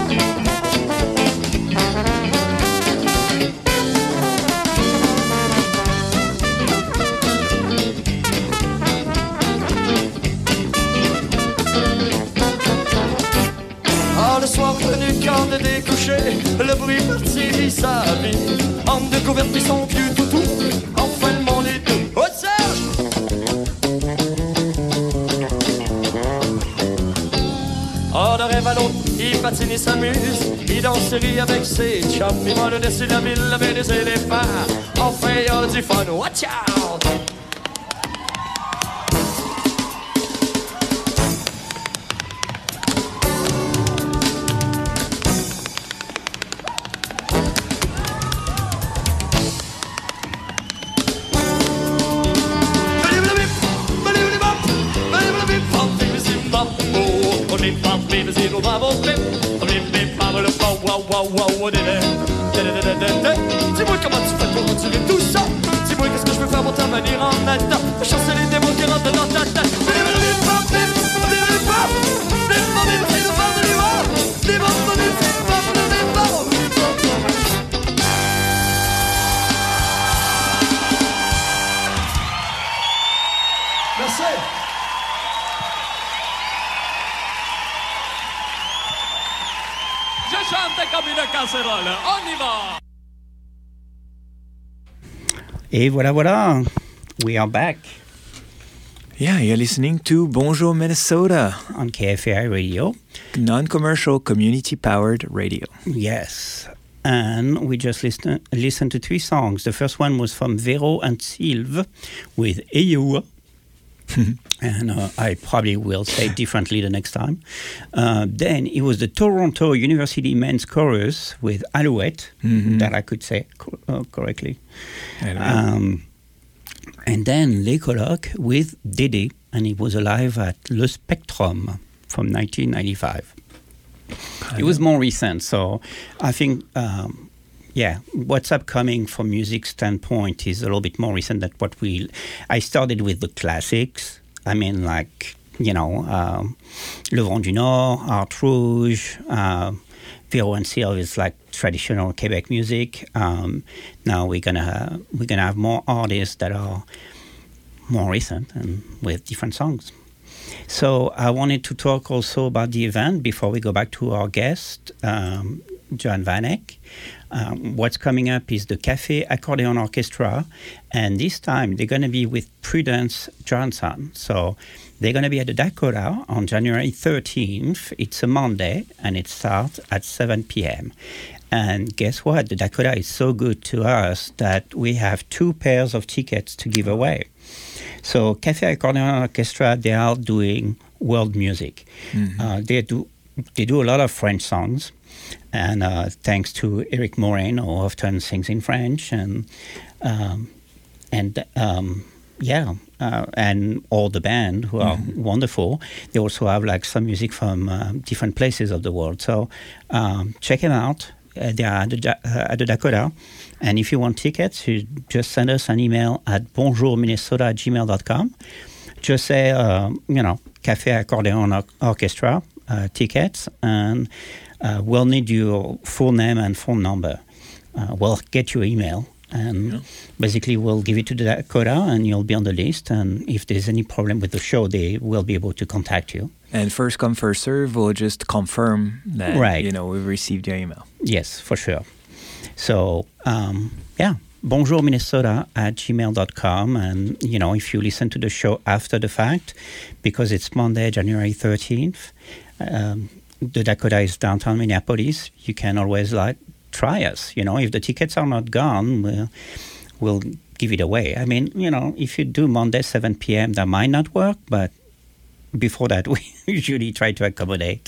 Le soir venu quand de découcher, le bruit partit sa vie. En découverte puis son vieux toutou, enfin le monde est tout. Oh Serge! Oh de rêve à l'autre, il patine et s'amuse. Il danse et rit avec ses chums. Il va le laisser la ville avec des éléphants. Enfin il y a du fun, watch out! Dis-moi comment tu fais pour endurer tout ça. Dis-moi qu'est-ce que je peux faire pour te venir en aide, chasser les démons qui rentrent dans ta tête. Merci. Je chante comme une casserole. On y va. Et voilà, voilà. We are back. Yeah, you're listening to Bonjour Minnesota on K F A I Radio. Non-commercial, community-powered radio. Yes. And we just listen, listened to three songs. The first one was from Vero and Sylve with Eyoua. And uh, I probably will say it differently the next time. Uh, then it was the Toronto University Men's Chorus with Alouette, mm-hmm. that I could say co- uh, correctly. Um, and then Les Colocs with Dédé, and it was live at Le Spectrum from nineteen ninety-five. It was more recent, so I think... Um, Yeah, what's upcoming from music standpoint is a little bit more recent than what we... I started with the classics. I mean, like, you know, um, Le Vent du Nord, Art Rouge, uh, Vero and Sylve is like traditional Quebec music. Um, now we're gonna we're gonna have more artists that are more recent and with different songs. So I wanted to talk also about the event before we go back to our guest, um, Johan Vanek. Um, what's coming up is the Café Accordeon Orchestra, and this time they're going to be with Prudence Johnson. So they're going to be at the Dakota on January thirteenth. It's a Monday, and it starts at seven p.m. And guess what? The Dakota is so good to us that we have two pairs of tickets to give away. So Café Accordeon Orchestra, they are doing world music. Mm-hmm. Uh, they do they do a lot of French songs, and uh, thanks to Eric Morin, who often sings in French, and um, and um, yeah, uh, and all the band who are mm-hmm. wonderful. They also have like some music from uh, different places of the world. So um, check them out. Uh, they are at the, uh, at the Dakota. And if you want tickets, you just send us an email at bonjour minnesota at gmail dot com. Just say, uh, you know, Café Accordeon or- Orchestra uh, tickets, and uh, we'll need your full name and phone number. Uh, we'll get your email, and yeah. basically we'll give it to the Dakota, and you'll be on the list. And if there's any problem with the show, they will be able to contact you. And first come, first serve, we'll just confirm that, right. you know, we've received your email. Yes, for sure. So, um, yeah, bonjour minnesota at gmail dot com. And, you know, if you listen to the show after the fact, because it's Monday, January thirteenth, um, the Dakota is downtown Minneapolis, you can always, like, try us. You know, if the tickets are not gone, we'll, we'll give it away. I mean, you know, if you do Monday, seven p.m., that might not work, but before that, we usually try to accommodate.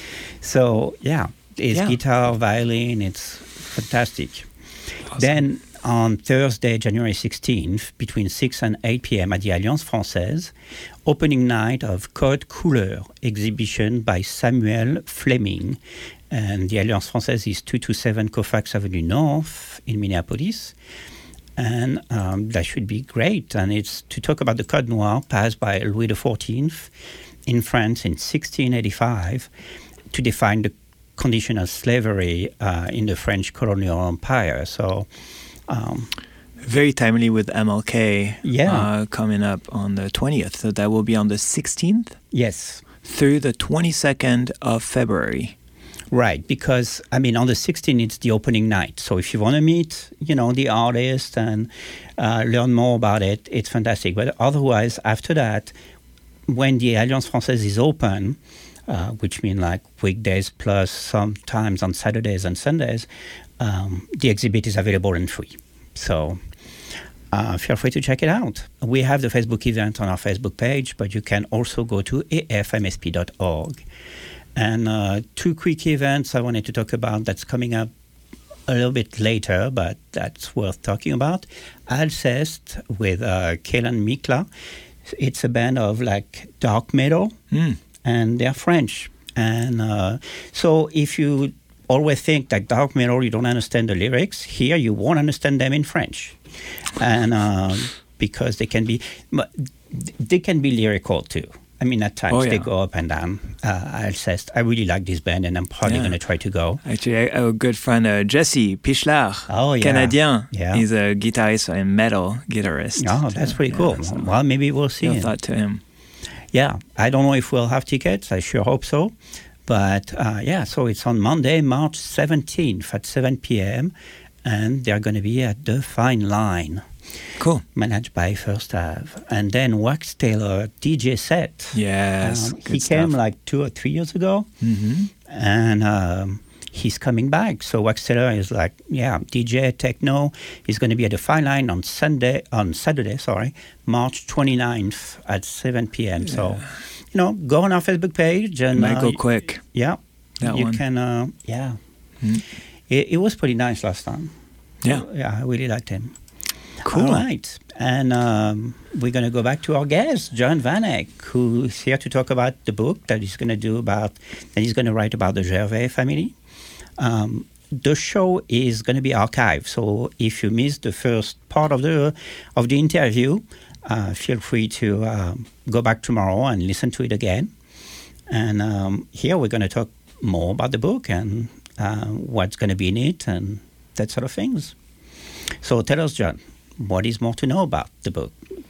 So, yeah, it's yeah. guitar, violin, it's fantastic. Awesome. Then on Thursday, January sixteenth, between six and eight p.m. at the Alliance Française, opening night of Code Couleur exhibition by Samuel Fleming. And the Alliance Française is two twenty-seven Colfax Avenue North in Minneapolis. And um, that should be great. And it's to talk about the Code Noir passed by Louis the fourteenth in France in sixteen eighty-five to define the condition of slavery uh, in the French colonial empire. So, um, very timely with M L K yeah. uh, coming up on the twentieth. So that will be on the sixteenth? Yes. Through the twenty-second of February. Right, because, I mean, on the sixteenth, it's the opening night. So if you want to meet, you know, the artist and uh, learn more about it, it's fantastic. But otherwise, after that, when the Alliance Française is open, uh, which means like weekdays plus sometimes on Saturdays and Sundays, um, the exhibit is available and free. So uh, feel free to check it out. We have the Facebook event on our Facebook page, but you can also go to a f m s p dot org. And uh, two quick events I wanted to talk about that's coming up a little bit later, but that's worth talking about. Alcest with uh, Kaylan Mikla. It's a band of like dark metal, mm. and they're French. And uh, so if you always think that dark metal, you don't understand the lyrics, here you won't understand them in French. And uh, because they can be, they can be lyrical too. I mean, at times oh, yeah. they go up and down. Uh, Alcest, I really like this band, and I'm probably yeah. going to try to go. Actually, a good friend, uh, Jesse Pichelard, oh, yeah. Canadien. Yeah. He's a guitarist and metal guitarist. Oh, that's so, pretty yeah, cool. So well, maybe we'll see him. Thought to him. Yeah, I don't know if we'll have tickets. I sure hope so. But uh, yeah, so it's on Monday, March seventeenth at seven p.m. And they're going to be at the Fine Line. Cool. Managed by First Ave. And then Wax Taylor, D J set. Yes. Um, he stuff. came like two or three years ago. Mm-hmm. And um, he's coming back. So Wax Taylor is like, yeah, D J techno. He's going to be at the Fine Line on Sunday, on Saturday, sorry, March twenty-ninth at seven p.m. Yeah. So, you know, go on our Facebook page. And might uh, go quick. Yeah. That you one. can, uh, yeah. Mm. It, it was pretty nice last time. Yeah. Yeah, I really liked him. Cool. All right. And um, we're going to go back to our guest, John Vanek, who is here to talk about the book that he's going to do about, that he's going to write about the Gervais family. Um, the show is going to be archived. So if you missed the first part of the of the interview, uh, feel free to um, go back tomorrow and listen to it again. And um, here we're going to talk more about the book and uh, what's going to be in it and that sort of things. So tell us, John, what is more to know about the book?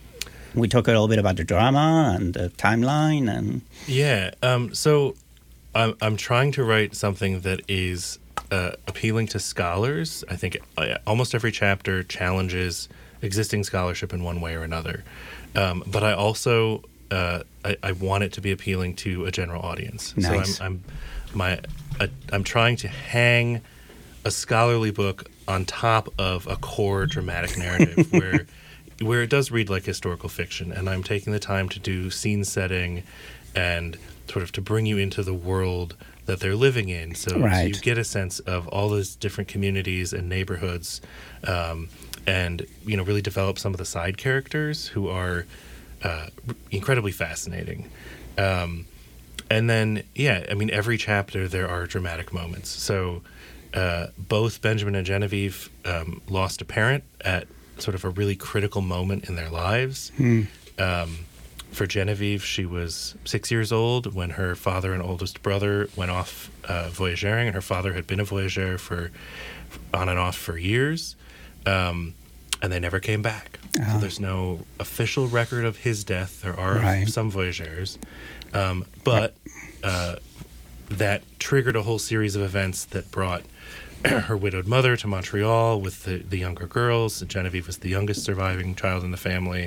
We talk a little bit about the drama and the timeline and... Yeah, um, so I'm, I'm trying to write something that is uh, appealing to scholars. I think uh, almost every chapter challenges existing scholarship in one way or another. Um, but I also, uh, I, I want it to be appealing to a general audience. Nice. So I'm, I'm, my, uh, I'm trying to hang a scholarly book on top of a core dramatic narrative where where it does read like historical fiction, and I'm taking the time to do scene setting and sort of to bring you into the world that they're living in. So, Right. so you get a sense of all those different communities and neighborhoods, um, and you know really develop some of the side characters who are uh, incredibly fascinating. Um, and then, yeah, I mean, every chapter there are dramatic moments. So uh, both Benjamin and Genevieve um, lost a parent at sort of a really critical moment in their lives. Hmm. Um, for Genevieve, she was six years old when her father and oldest brother went off uh, voyagering, and her father had been a voyageur for on and off for years, um, and they never came back. Ah. So there's no official record of his death. There are Right. some voyageurs, um, but uh, that triggered a whole series of events that brought her widowed mother to Montreal with the, the younger girls. Genevieve was the youngest surviving child in the family.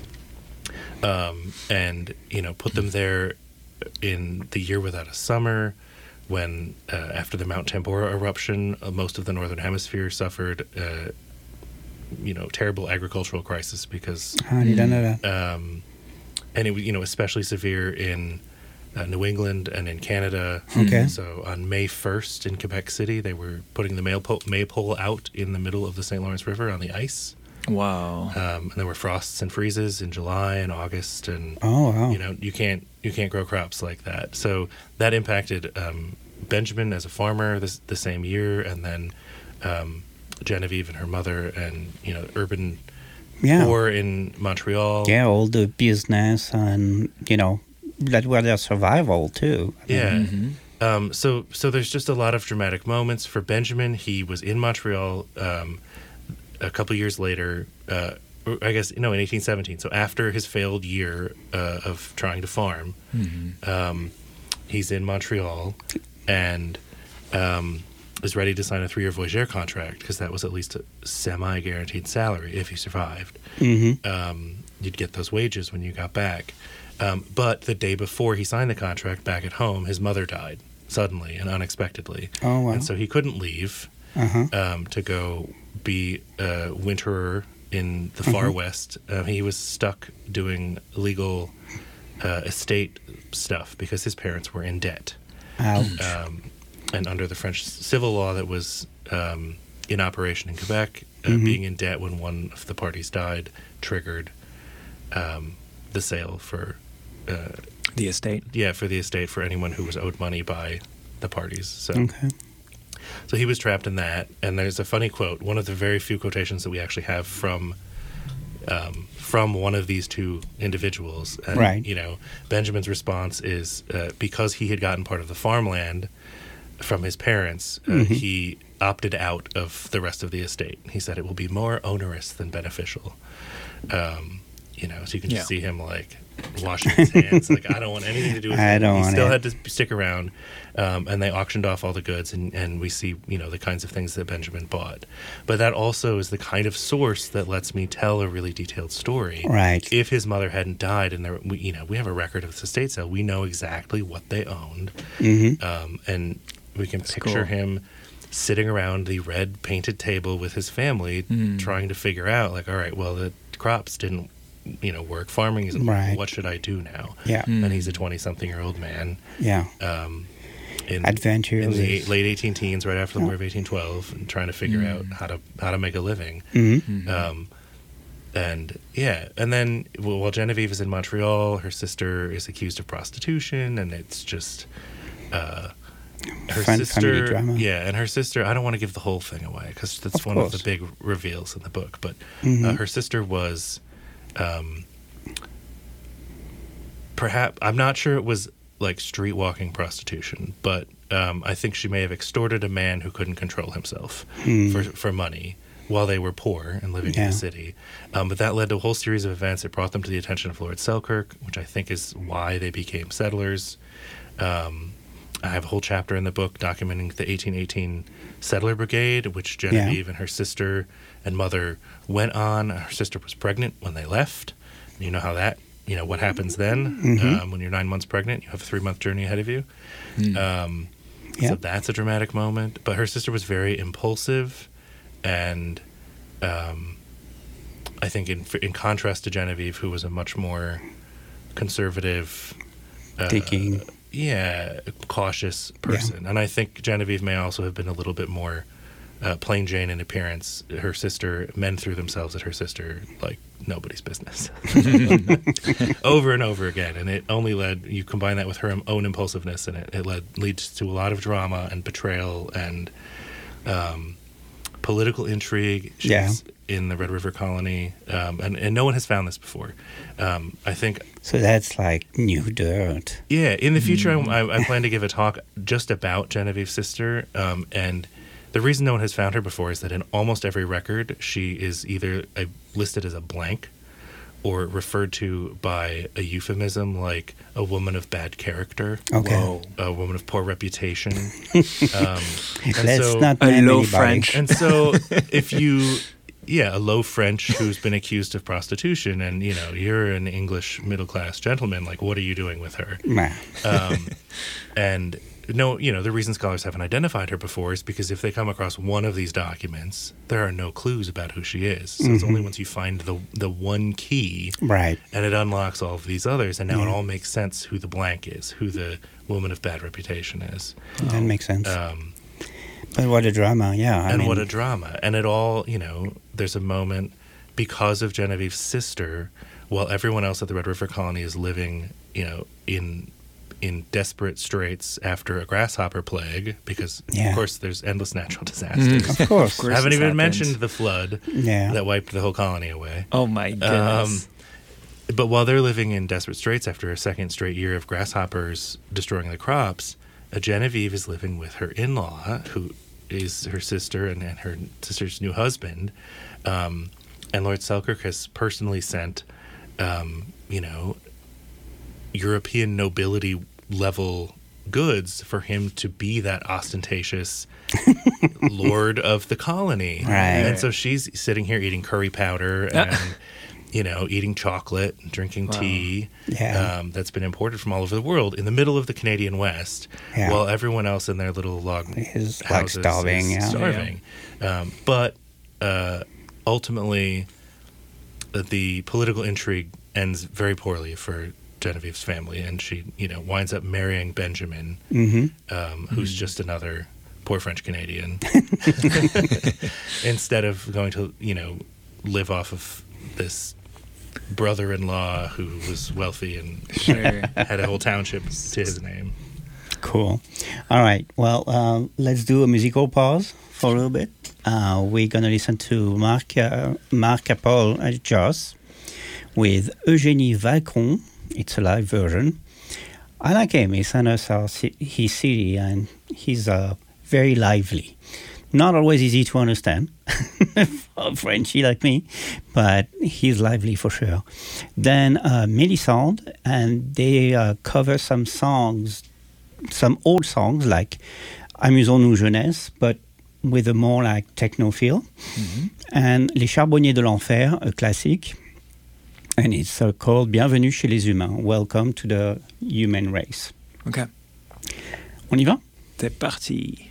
Um, and, you know, put them there in the year without a summer when, uh, after the Mount Tambora eruption, uh, most of the Northern Hemisphere suffered, uh, you know, terrible agricultural crisis because... Ah, I didn't know that. Um, and it was, you know, especially severe in uh, New England and in Canada. Okay. So on May first in Quebec City, they were putting the maypole, maypole out in the middle of the Saint Lawrence River on the ice. Wow. Um, and there were frosts and freezes in July and August, and Oh, wow. you know you can't you can't grow crops like that. So that impacted um, Benjamin as a farmer this the same year, and then um, Genevieve and her mother, and you know urban Yeah. poor in Montreal. Yeah, all the business and, you know, that were their survival, too. I mean, Yeah. Mm-hmm. Um, so so there's just a lot of dramatic moments for Benjamin. He was in Montreal um, a couple years later. Uh, or I guess no, in eighteen seventeen. So after his failed year uh, of trying to farm, Mm-hmm. um, he's in Montreal and um, is ready to sign a three-year voyageur contract because that was at least a semi-guaranteed salary if he survived. Mhm. Um, you'd get those wages when you got back. Um, but the day before he signed the contract back at home, his mother died suddenly and unexpectedly. Oh, wow. And so he couldn't leave Uh-huh. um, to go be a winterer in the far Mhm. west. Uh, he was stuck doing legal uh, estate stuff because his parents were in debt. Ouch. Um, and under the French civil law that was um, in operation in Quebec, uh, Mhm. being in debt when one of the parties died triggered um, the sale for uh, The estate. yeah for the estate for anyone who was owed money by the parties. So Okay. so he was trapped in that. And there's a funny quote, one of the very few quotations that we actually have from um, from one of these two individuals. And, Right. you know, Benjamin's response is uh, because he had gotten part of the farmland from his parents, uh, Mhm. he opted out of the rest of the estate. He said it will be more onerous than beneficial. Um, you know, so you can just Yeah. see him like washing his hands, like I don't want anything to do with I it. don't He want still it. had to stick around, um, and they auctioned off all the goods, and, and we see you know the kinds of things that Benjamin bought. But that also is the kind of source that lets me tell a really detailed story. Right. If his mother hadn't died, and there, we, you know, we have a record of this estate sale, we know exactly what they owned, Mhm. um, and we can That's picture cool. him sitting around the red painted table with his family, Mm. trying to figure out, like, all right, well, the crops didn't, you know, work. Farming isn't. Right. What should I do now? Yeah. Mm. And he's a twenty-something-year-old man. Yeah. Um, in, Adventure in the is- late eighteen teens, right after the Yeah. War of eighteen twelve, and trying to figure Mm. out how to how to make a living. Mhm. Um, and yeah, and then well, while Genevieve is in Montreal, her sister is accused of prostitution, and it's just uh, her Fun- family sister. drama. Yeah, and her sister. I don't want to give the whole thing away because that's Of one of course. the big reveals in the book. But uh, Mhm. her sister was, um, perhaps I'm not sure it was like street walking prostitution, but um, I think she may have extorted a man who couldn't control himself Hmm. for for money while they were poor and living in Yeah. the city. Um, but that led to a whole series of events. It brought them to the attention of Lord Selkirk, which I think is why they became settlers. Um, I have a whole chapter in the book documenting the eighteen eighteen Settler Brigade, which Genevieve and her sister and mother went on. Her sister was pregnant when they left. You know how that, you know, what happens then Mhm. um, when you're nine months pregnant. You have a three-month journey ahead of you. Mm. Um, Yeah. So that's a dramatic moment. But her sister was very impulsive, and um, I think in in contrast to Genevieve, who was a much more conservative, uh, Thinking. yeah, cautious person. Yeah. And I think Genevieve may also have been a little bit more uh, plain Jane in appearance. Her sister, men threw themselves at her sister like nobody's business. Over and over again. And it only led, you combine that with her own impulsiveness, and it, it led leads to a lot of drama and betrayal and um, political intrigue. She's yeah. in the Red River Colony, um, and, and no one has found this before. Um, I think... So that's like new dirt. Yeah, in the future, mm. I, I plan to give a talk just about Genevieve's sister, um, and the reason no one has found her before is that in almost every record, she is either a, listed as a blank or referred to by a euphemism like a woman of bad character, okay. Whoa, a woman of poor reputation. um, and Let's so, not a low anybody. French. And so if you... Yeah, a low French who's been accused of prostitution, and, you know, you're an English middle-class gentleman, like, what are you doing with her? Nah. Um, and, no, you know, the reason scholars haven't identified her before is because if they come across one of these documents, there are no clues about who she is. So mm-hmm. it's only once you find the the one key, right, and it unlocks all of these others, and now yeah. it all makes sense who the blank is, who the woman of bad reputation is. That um, makes sense. Um, But what a drama, yeah. I and mean, what a drama. And it all, you know, there's a moment because of Genevieve's sister, while everyone else at the Red River Colony is living, you know, in in desperate straits after a grasshopper plague, because, yeah. of course, there's endless natural disasters. Mm, of course. of course. Haven't even happened. mentioned the flood yeah. that wiped the whole colony away. Oh, my goodness. Um, but while they're living in desperate straits after a second straight year of grasshoppers destroying the crops, uh, Genevieve is living with her in-law, who is her sister and, and her sister's new husband. Um, and Lord Selkirk has personally sent, um, you know, European nobility level goods for him to be that ostentatious lord of the colony. Right. And so she's sitting here eating curry powder and, you know, eating chocolate, drinking wow. tea yeah. um, that's been imported from all over the world in the middle of the Canadian West, yeah. while everyone else in their little log is houses like starving. is Yeah. starving. Yeah. Um, but uh, ultimately, uh, the political intrigue ends very poorly for Genevieve's family, and she, you know, winds up marrying Benjamin, mm-hmm. um, who's mm-hmm. just another poor French Canadian, instead of going to, you know, live off of this brother-in-law who was wealthy and sure. had a whole township to his name. Cool. All right. Well, uh, let's do a musical pause for a little bit. Uh, we're going to listen to Marc, uh, Marc Capol at Joss with Eugénie Valcron. It's a live version. I like him. He sent us our, his C D, and he's uh, very lively. Not always easy to understand for a Frenchie like me, but he's lively for sure. Then uh, Mélisande, and they uh, cover some songs, some old songs like Amusons-nous jeunesse, but with a more like techno feel. Mm-hmm. And Les Charbonniers de l'Enfer, a classic. And it's uh, called Bienvenue chez les humains. Welcome to the human race. Ok. On y va? C'est parti.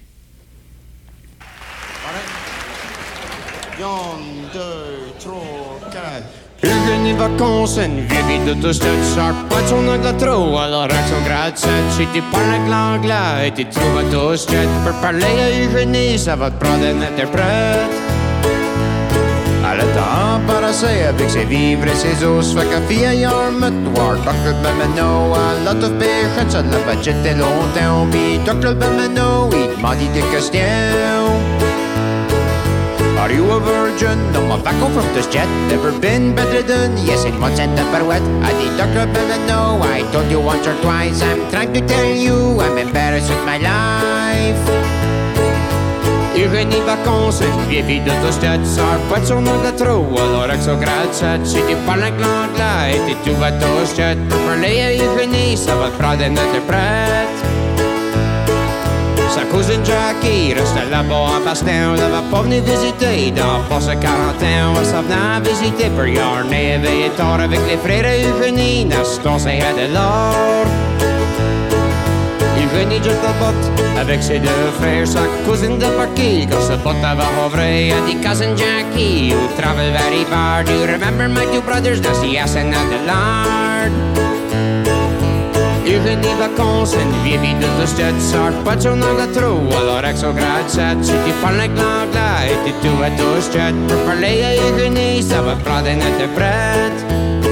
Un, deux, trois, quatre. Ugen i vakansen, vi vid ut och studsar på ett sån ögla tro. Alla rök som grädset, sitter på en glad glad. Ett i tro att och strätt, för parleja ugen i så vad bra den heter bröd. Alla ta bara säga, bygg sig vivre sig så svacka fia jarmet. War doctor Bemeno, a lot of patience, alla budget är långt down. Be doctor Bemeno, eat money de Castel. Are you a virgin? No, my back from this jet. Never been better than yes, in one cent per wet. I did Doctor Bellano. I told you once or twice. I'm trying to tell you I'm embarrassed with my life. Ugen i vakansen, vi vid ut och studsar på ett sån öga tro. Alla rök så grädset, sitter på en glad glad. Ett i tro att och stött, för leja ugen i så vad bra den heter brett. Sa cousin Jackie resta là-bas à Bastin. Elle va pas venir visiter dans passe quarante ans. Elle s'en venait visiter pour Yarn éveillé tard avec les frères Eugénie. Naston s'est de l'or. Eugénie jette la botte avec ses deux frères. Sa cousine de Paquille quand sa botte va rouvré. Elle dit cousin Jackie who travel very far. Do you remember my two brothers? Now she asked another lard. Ugen i vakansen, vi vid ut och stött Sart på tron och tro, alla räck så grad satt Sitt i fallen glagla, ett i to ett och stött För parleja ugen i, så var braden efter brett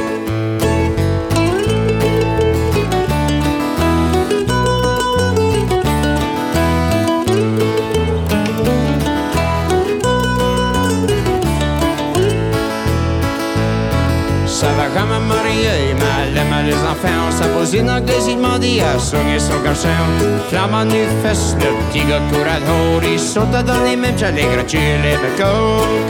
Ça va comme un marié, mal med les enfants Ça pose une anglaisidement d'hier, sånger son garçon Flamman nu fest, le petit gars courad hår Ils sont à donner même j'allais gratuit les becoques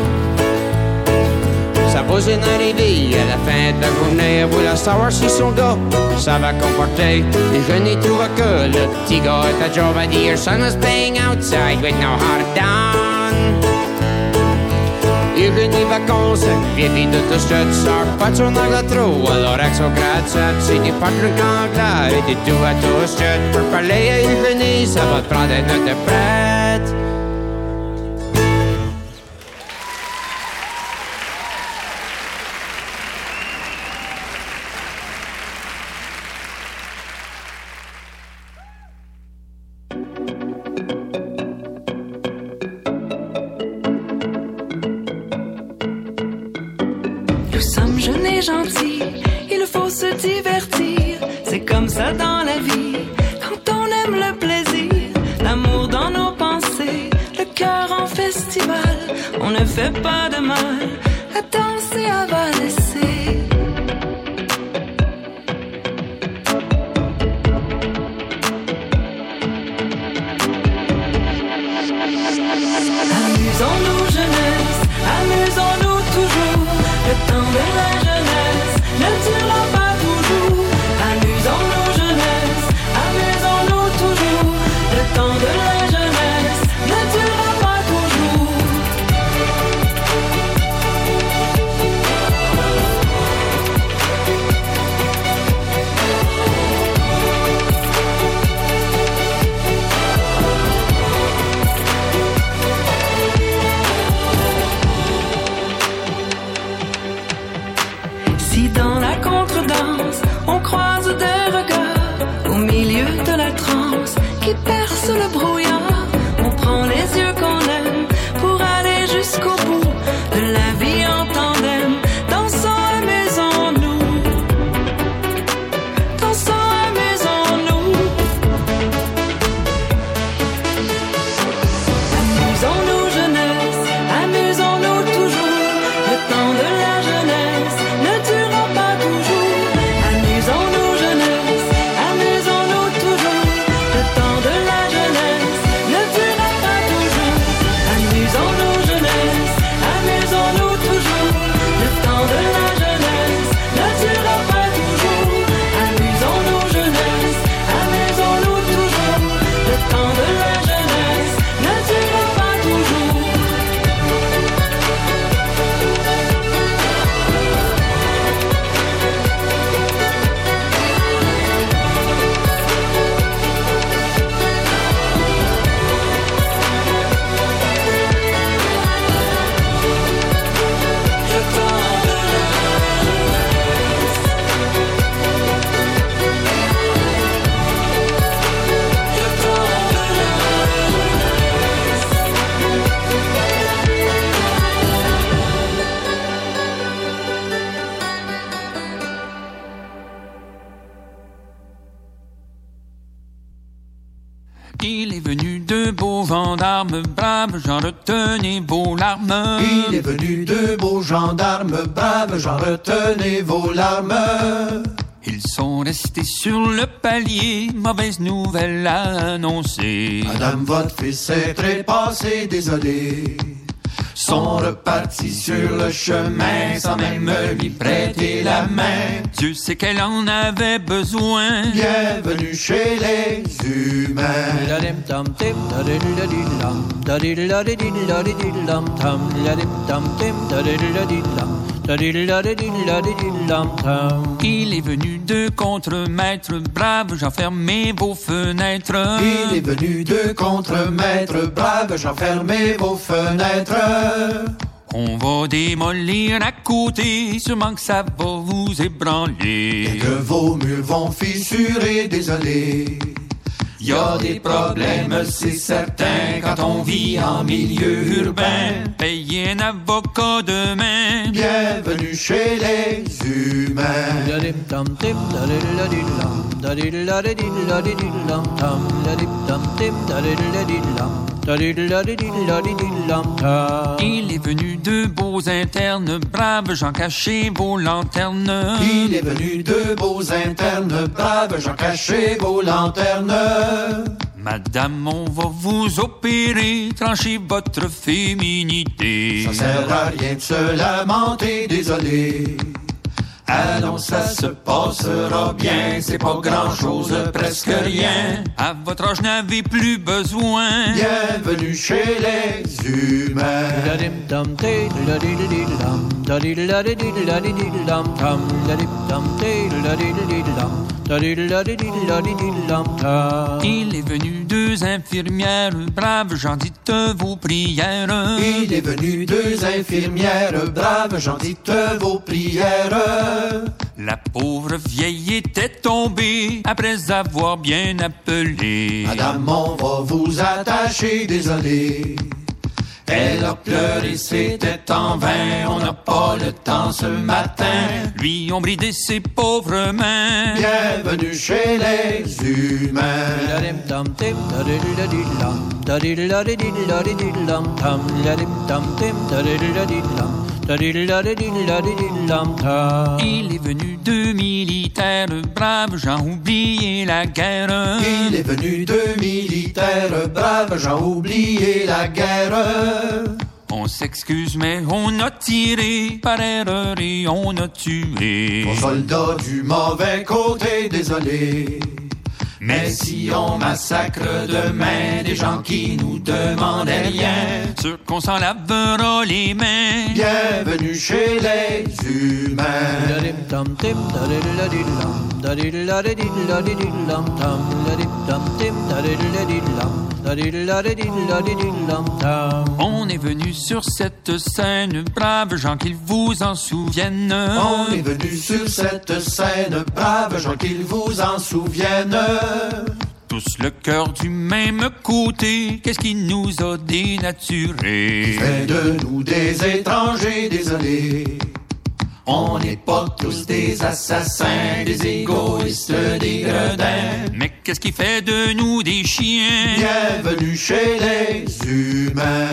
Ça pose une arrivée à la fin de la journée Vous la savoir si son gars, ça va comporter Les jeunes y trouvent que le petit gars est à job à dire Son was playing outside with no heart down Ugen i vakansen, vi vid ut och stött Sart på tron och tro, alla räck så grad satt Sitt i partner gagla, ut i to ett och stött För parleja ugen i, så var braden efter brett Gentil, il faut se divertir, c'est comme ça dans la vie, quand on aime le plaisir, l'amour dans nos pensées, le cœur en festival, on ne fait pas de mal, à danser, à valser. Amusons-nous jeunesse, amusons-nous toujours, le temps de la jeunesse ne durera pas toujours. Amusons-nous jeunesse, amusons-nous toujours, le temps de la jeunesse ne durera pas toujours. Si dans la contredanse, on croise des regards au milieu de la transe qui perce le brouillard, on prend les yeux qu'on aime pour aller jusqu'au bout de la vie en tandem. Dansons, amusons-nous, dansons, amusons-nous. Amusons-nous jeunesse, amusons-nous toujours, le temps de la jeunesse ne durera pas toujours. Amusons-nous jeunesse, amusons-nous toujours, le temps de la jeunesse ne durera pas toujours. Amusons-nous jeunesse, amusons-nous toujours, le temps de la jeunesse ne durera pas toujours. Amusons-nous jeunesse, amusons-nous toujours, le temps de la jeunesse ne durera pas toujours. Il est venu de beaux gendarmes braves, j'en retenais vos larmes. Il est venu de beaux gendarmes braves, j'en retenais vos larmes. Ils sont restés sur le palier, mauvaise nouvelle à annoncer. Madame, votre fils est trépassé, désolé. Sont repartis sur le chemin sans même lui prêter la main. Dieu sait qu'elle en avait besoin. Bienvenue chez les humains. Il est venu de contre-maître brave, j'enfermais vos fenêtres. Il est venu de contre-maître brave, j'enfermais vos fenêtres. On va démolir à côté, sûrement que ça va vous ébranler. Et que vos murs vont fissurer, désolé. Y a des problèmes, c'est certain, quand on vit en milieu urbain. Payez un avocat demain. Bienvenue chez les humains. Il est venu de beaux internes, braves gens, cachez vos lanternes. Il est venu de beaux internes, braves gens, cachez vos lanternes. Madame, on va vous opérer, trancher votre féminité. Ça sert à rien de se lamenter, désolé. Allons, ça se passera bien, c'est pas grand-chose, presque rien. À votre âge, n'avez plus besoin. Bienvenue chez les humains. Il est venu deux infirmières, braves gens, dites vos prières. Il est venu deux infirmières, braves gens, dites vos prières. La pauvre vieille était tombée après avoir bien appelé. Madame, on va vous attacher, désolé. Elle a pleuré, c'était en vain, on n'a pas le temps ce matin. Lui ont bridé ses pauvres mains. Bienvenue chez les humains. Il est venu deux militaires, braves gens, oubliez la guerre. Il est venu deux militaires, braves gens, oubliez la guerre. On s'excuse, mais on a tiré par erreur et on a tué. Aux soldats du mauvais côté, désolé. Mais si on massacre demain des gens qui nous demandaient rien, sûr qu'on s'en lavera les mains. Bienvenue chez les humains. On est venu sur cette scène, braves gens, qu'ils vous en souviennent. On est venu sur cette scène, braves gens, qu'ils vous en souviennent. Tous le cœur du même côté, qu'est-ce qui nous a dénaturés? Qui fait de nous des étrangers, désolé. On n'est pas tous des assassins, des égoïstes, des gredins. Mais qu'est-ce qui fait de nous des chiens? Bienvenue chez les humains.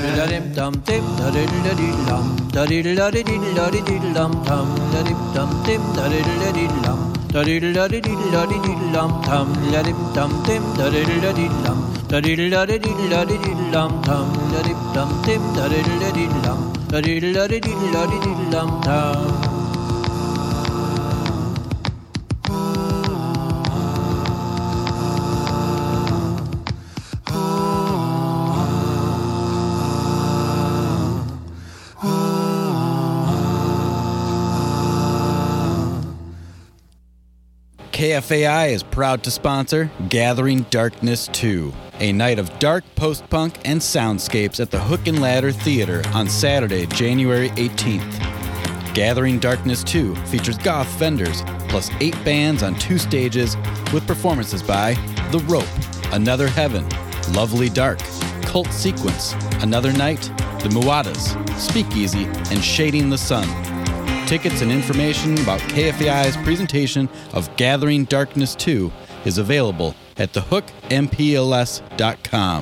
K F A I is proud to sponsor Gathering Darkness two, a night of dark post-punk and soundscapes at the Hook and Ladder Theater on Saturday, January eighteenth. Gathering Darkness two features goth vendors, plus eight bands on two stages with performances by The Rope, Another Heaven, Lovely Dark, Cult Sequence, Another Night, The Muwadas, Speakeasy, and Shading the Sun. Tickets and information about K F A I's presentation of Gathering Darkness two is available at the hook m p l s dot com.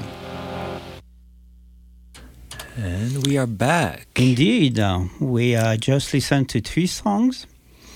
And we are back. Indeed. Uh, we uh, just listened to three songs.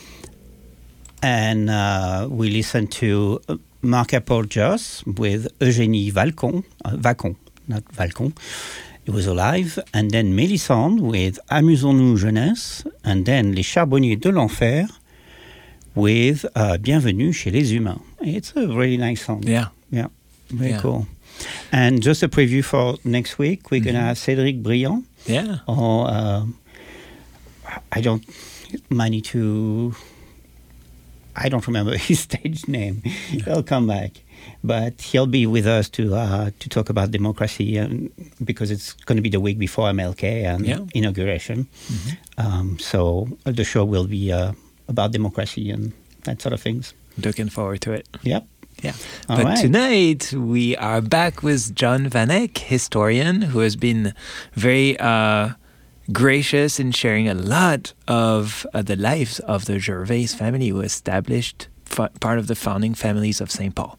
And uh, we listened to Marc-Paul Joss with Eugénie Valcon, uh, Vacon, not Valcon. It was alive. And then Mélisande with Amusons-nous jeunesse. And then Les Charbonniers de l'Enfer with uh, Bienvenue chez les Humains. It's a really nice song. Yeah. Yeah. Very yeah. cool. And just a preview for next week, we're mm-hmm. going to have Cédric Briand. Yeah. Or, uh, I don't, might need to, I don't remember his stage name. He'll come back. but he'll be with us to uh, to talk about democracy, and because it's going to be the week before M L K and Yeah. inauguration. Mhm. Um, so uh, the show will be uh, about democracy and that sort of things. Looking forward to it. Yep. Yeah. All but right. tonight we are back with John Van Eyck, historian, who has been very uh, gracious in sharing a lot of uh, the lives of the Gervais family, who established f- part of the founding families of Saint Paul.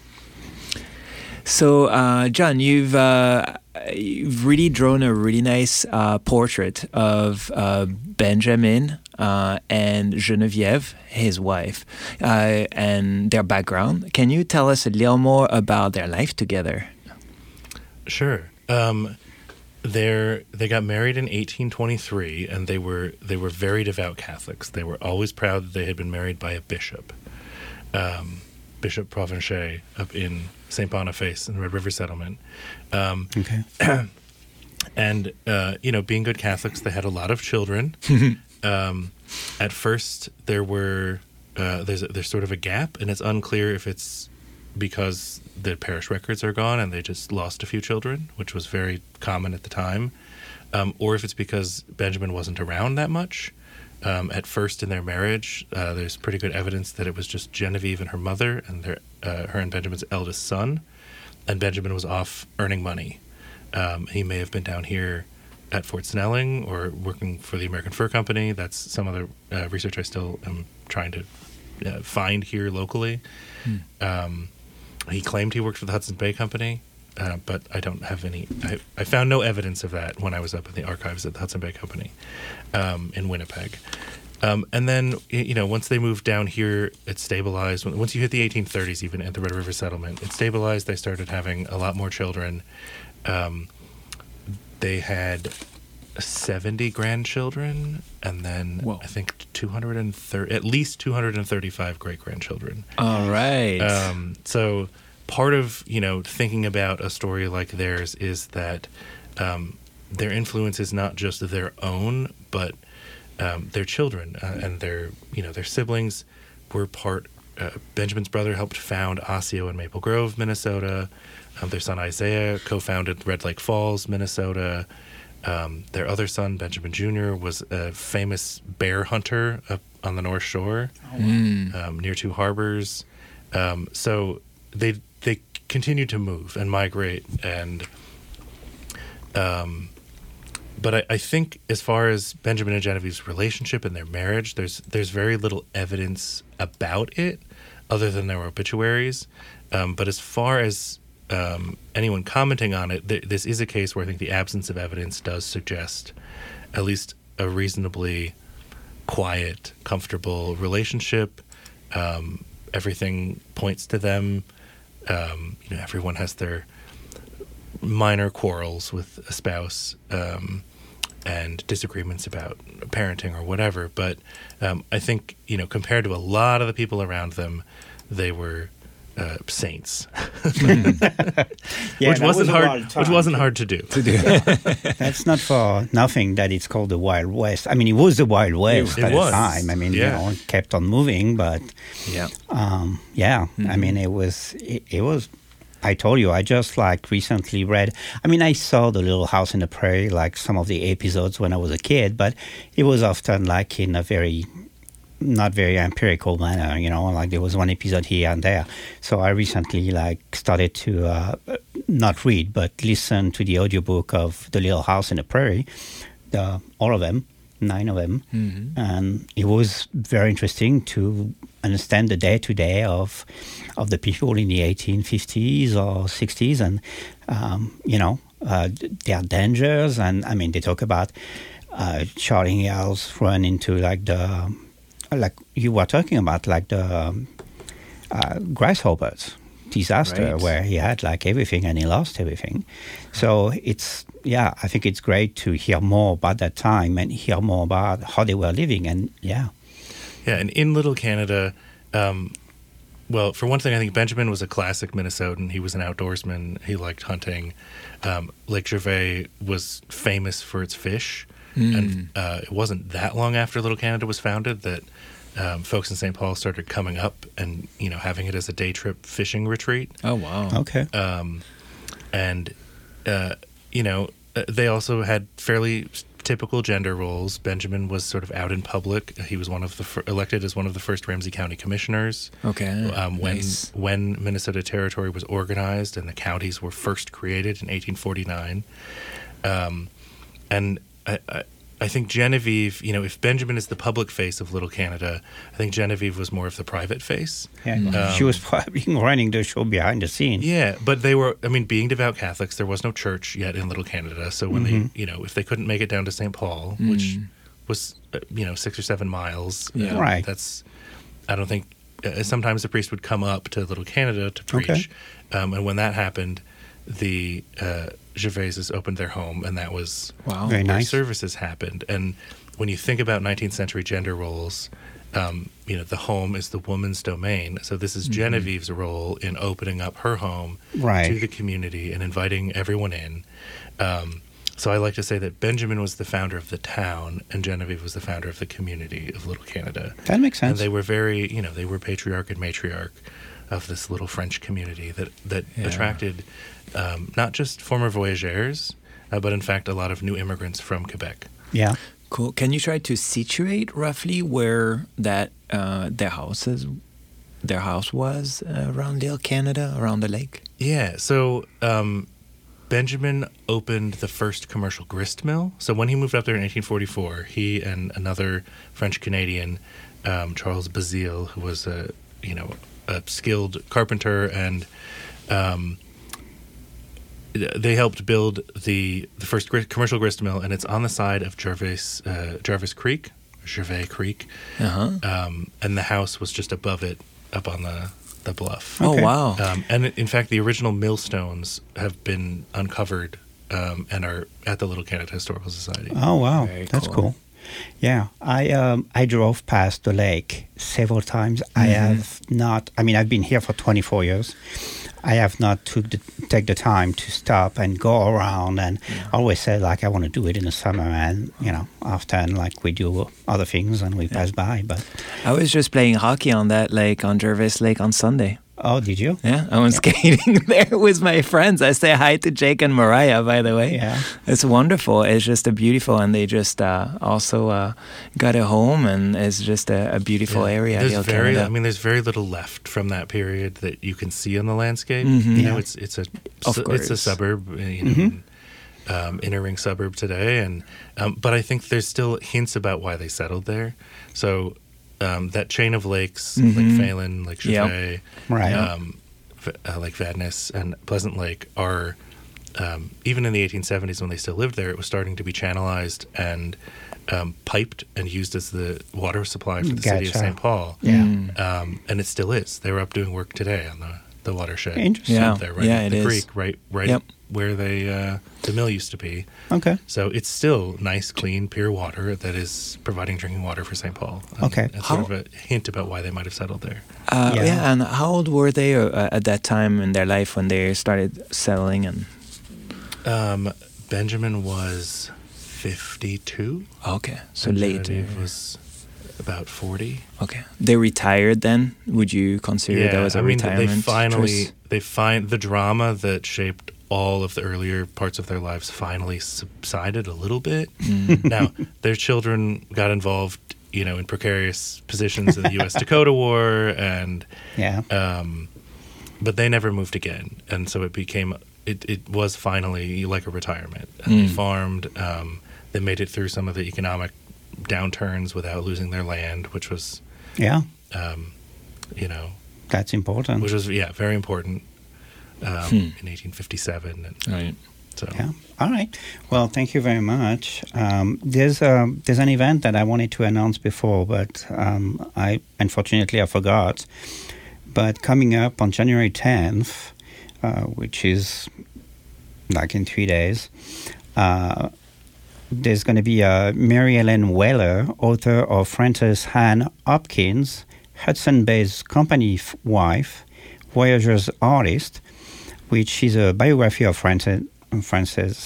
So, uh, John, you've uh, you've really drawn a really nice uh, portrait of uh, Benjamin uh, and Geneviève, his wife, uh, and their background. Can you tell us a little more about their life together? Sure. Um, they're they got married in eighteen twenty-three, and they were they were very devout Catholics. They were always proud that they had been married by a bishop, um, Bishop Provencher up in Saint Boniface in the Red River Settlement. Um, okay. And uh, you know, being good Catholics, they had a lot of children. um, at first, there were uh, there's a, there's sort of a gap, and it's unclear if it's because the parish records are gone and they just lost a few children, which was very common at the time, um, or if it's because Benjamin wasn't around that much. Um, at first in their marriage, uh, there's pretty good evidence that it was just Genevieve and her mother and their uh, her and Benjamin's eldest son, and Benjamin was off earning money. Um, he may have been down here at Fort Snelling or working for the American Fur Company. That's some other uh, research I still am trying to uh, find here locally. Hmm. Um, he claimed he worked for the Hudson's Bay Company, uh, but I don't have any. I, I found no evidence of that when I was up in the archives at the Hudson Bay Company um, in Winnipeg. Um, and then, you know, once they moved down here, it stabilized. Once you hit the eighteen thirties, even at the Red River Settlement, it stabilized. They started having a lot more children. Um, they had seventy grandchildren, and then Whoa. I think two hundred thirty, at least two hundred thirty-five great grandchildren. All right. Um, so part of, you know, thinking about a story like theirs is that um, their influence is not just their own, but um, their children uh, and their, you know, their siblings were part. Uh, Benjamin's brother helped found Osseo in Maple Grove, Minnesota. Um, their son Isaiah co-founded Red Lake Falls, Minnesota. Um, their other son, Benjamin Junior, was a famous bear hunter up on the North Shore, Oh, wow. Mm. um, near two harbors. Um, so they they continued to move and migrate, and um, but I, I think as far as Benjamin and Genevieve's relationship and their marriage, there's there's very little evidence about it, other than their obituaries. Um, but as far as um, anyone commenting on it, th- this is a case where I think the absence of evidence does suggest at least a reasonably quiet, comfortable relationship. Um, everything points to them. Um, you know, everyone has their minor quarrels with a spouse um, and disagreements about parenting or whatever. But um, I think, you know, compared to a lot of the people around them, they were uh, saints, Yeah, which that wasn't was a hard. wild time. Which wasn't hard to do. To do. That's not for nothing that it's called the Wild West. I mean, it was the Wild West It at was. the time. I mean, Yeah. you know, it kept on moving, but Yeah. um, yeah, I mean, it was, it, it was, I told you, I just like recently read, I mean, I saw The Little House in the Prairie, like some of the episodes when I was a kid, but it was often like in a very, not very empirical manner, you know, like there was one episode here and there. So I recently like started to uh, not read, but listen to the audiobook of The Little House in the Prairie, the, all of them, nine of them. Mhm. And it was very interesting to understand the day-to-day of of the people in the eighteen fifties or sixties, and, um, you know, uh, their dangers. And, I mean, they talk about uh, Charlie Hales run into, like, the, like you were talking about, like the um, uh, grasshoppers disaster, Right. where he had, like, everything and he lost everything. So it's, yeah, I think it's great to hear more about that time and hear more about how they were living. And, yeah. Yeah, and in Little Canada, um, well, for one thing, I think Benjamin was a classic Minnesotan. He was an outdoorsman. He liked hunting. Um, Lake Gervais was famous for its fish, Mm. and uh, it wasn't that long after Little Canada was founded that um, folks in Saint Paul started coming up and, you know, having it as a day trip fishing retreat. Oh, wow. Okay. Um, and, uh, you know, uh, they also had fairly typical gender roles. Benjamin was sort of out in public. He was one of the fir- elected as one of the first Ramsey County commissioners. Okay, um, when nice. when Minnesota Territory was organized and the counties were first created in eighteen forty-nine, um, and I, I, I think Genevieve, you know, if Benjamin is the public face of Little Canada, I think Genevieve was more of the private face. Yeah, Um, she was probably running the show behind the scenes. Yeah, but they were, I mean, being devout Catholics, there was no church yet in Little Canada. So when Mhm. they, you know, if they couldn't make it down to Saint Paul, Mm. which was, uh, you know, six or seven miles, Yeah. uh, Right. that's, I don't think, uh, sometimes the priest would come up to Little Canada to preach. Okay. Um, and when that happened, the uh, Gervaises opened their home, and that was Wow. Very where nice. services happened. And when you think about nineteenth century gender roles, um, you know, the home is the woman's domain. So this is Mhm. Genevieve's role in opening up her home Right. to the community and inviting everyone in. Um, so I like to say that Benjamin was the founder of the town, and Genevieve was the founder of the community of Little Canada. That makes sense. And they were very, you know, they were patriarch and matriarch of this little French community that that Yeah. attracted um, not just former voyageurs, uh, but in fact a lot of new immigrants from Quebec. Yeah. Cool. Can you try to situate roughly where that uh, their houses, their house was uh, around Little Canada, around the lake? Yeah. So um, Benjamin opened the first commercial grist mill. So when he moved up there in eighteen forty-four, he and another French Canadian, um, Charles Bazile, who was a you know a skilled carpenter, and um, they helped build the the first gri- commercial grist mill, and it's on the side of Jarvis uh, Jarvis Creek, Gervais Creek, Uh-huh. um, and the house was just above it, up on the the bluff. Oh, wow. Um, and in fact, the original millstones have been uncovered um, and are at the Little Canada Historical Society. Oh wow, Very that's cool. cool. Yeah, I um, I drove past the lake several times. I Mhm. have not. I mean, I've been here for twenty-four years. I have not took the, take the time to stop and go around. And I always said like I want to do it in the summer, and you know, often like we do other things and we pass by. But I was just playing hockey on that lake, on Jervis Lake on Sunday. oh, did you? Yeah, I was skating there with my friends. I say hi to Jake and Mariah, by the way. Yeah. It's wonderful. It's just a beautiful, and they just uh, also uh, got a home, and it's just a, a beautiful Yeah. area. There's Little very, Canada. I mean, there's very little left from that period that you can see on the landscape. Mhm. You know, Yeah. it's it's a Of su- it's a course. suburb, uh, you know, Mhm. um, inner ring suburb today, and um, but I think there's still hints about why they settled there. So um, that chain of lakes, Mhm. Lake Phelan, Lake Yep. Gervais, Right. um, v- uh, Lake Vadnais, and Pleasant Lake are um, even in the eighteen seventies when they still lived there, it was starting to be channelized and um, piped and used as the water supply for the city of Gotcha. Saint Paul. Yeah. Mm. Um, and it still is. They were up doing work today on the, the watershed. Interesting. Yeah. Up there, right Yeah, at it the is. creek, right, right Yep. where they uh, the mill used to be. Okay. So it's still nice, clean, pure water that is providing drinking water for Saint Paul. And Okay. That's sort How- of a hint about why they might have settled there. Uh, Yeah. yeah. And how old were they uh, at that time in their life when they started settling? And Um, Benjamin was fifty-two. okay, so and later. Genevieve was about forty. Okay, they retired then. Would you consider that was a I mean, retirement? they finally choice? they find the drama that shaped all of the earlier parts of their lives finally subsided a little bit. Mm. Now, their children got involved, you know, in precarious positions in the U S Dakota War, and Yeah. um, but they never moved again, and so it became it, it was finally like a retirement. And they Mm. farmed. Um, they made it through some of the economic downturns without losing their land, which was, Yeah. um, you know, That's important. which was yeah very important um, Hmm. in eighteen fifty-seven. And Right. so Yeah. All right. Well, thank you very much. Um, there's um, there's an event that I wanted to announce before, but um, I unfortunately I forgot. But coming up on January tenth, uh, which is like in three days, uh, there's going to be a Mary Ellen Weller, author of Frances Anne Hopkins, Hudson Bay's company f- wife, Voyager's artist, which is a biography of Frances, Frances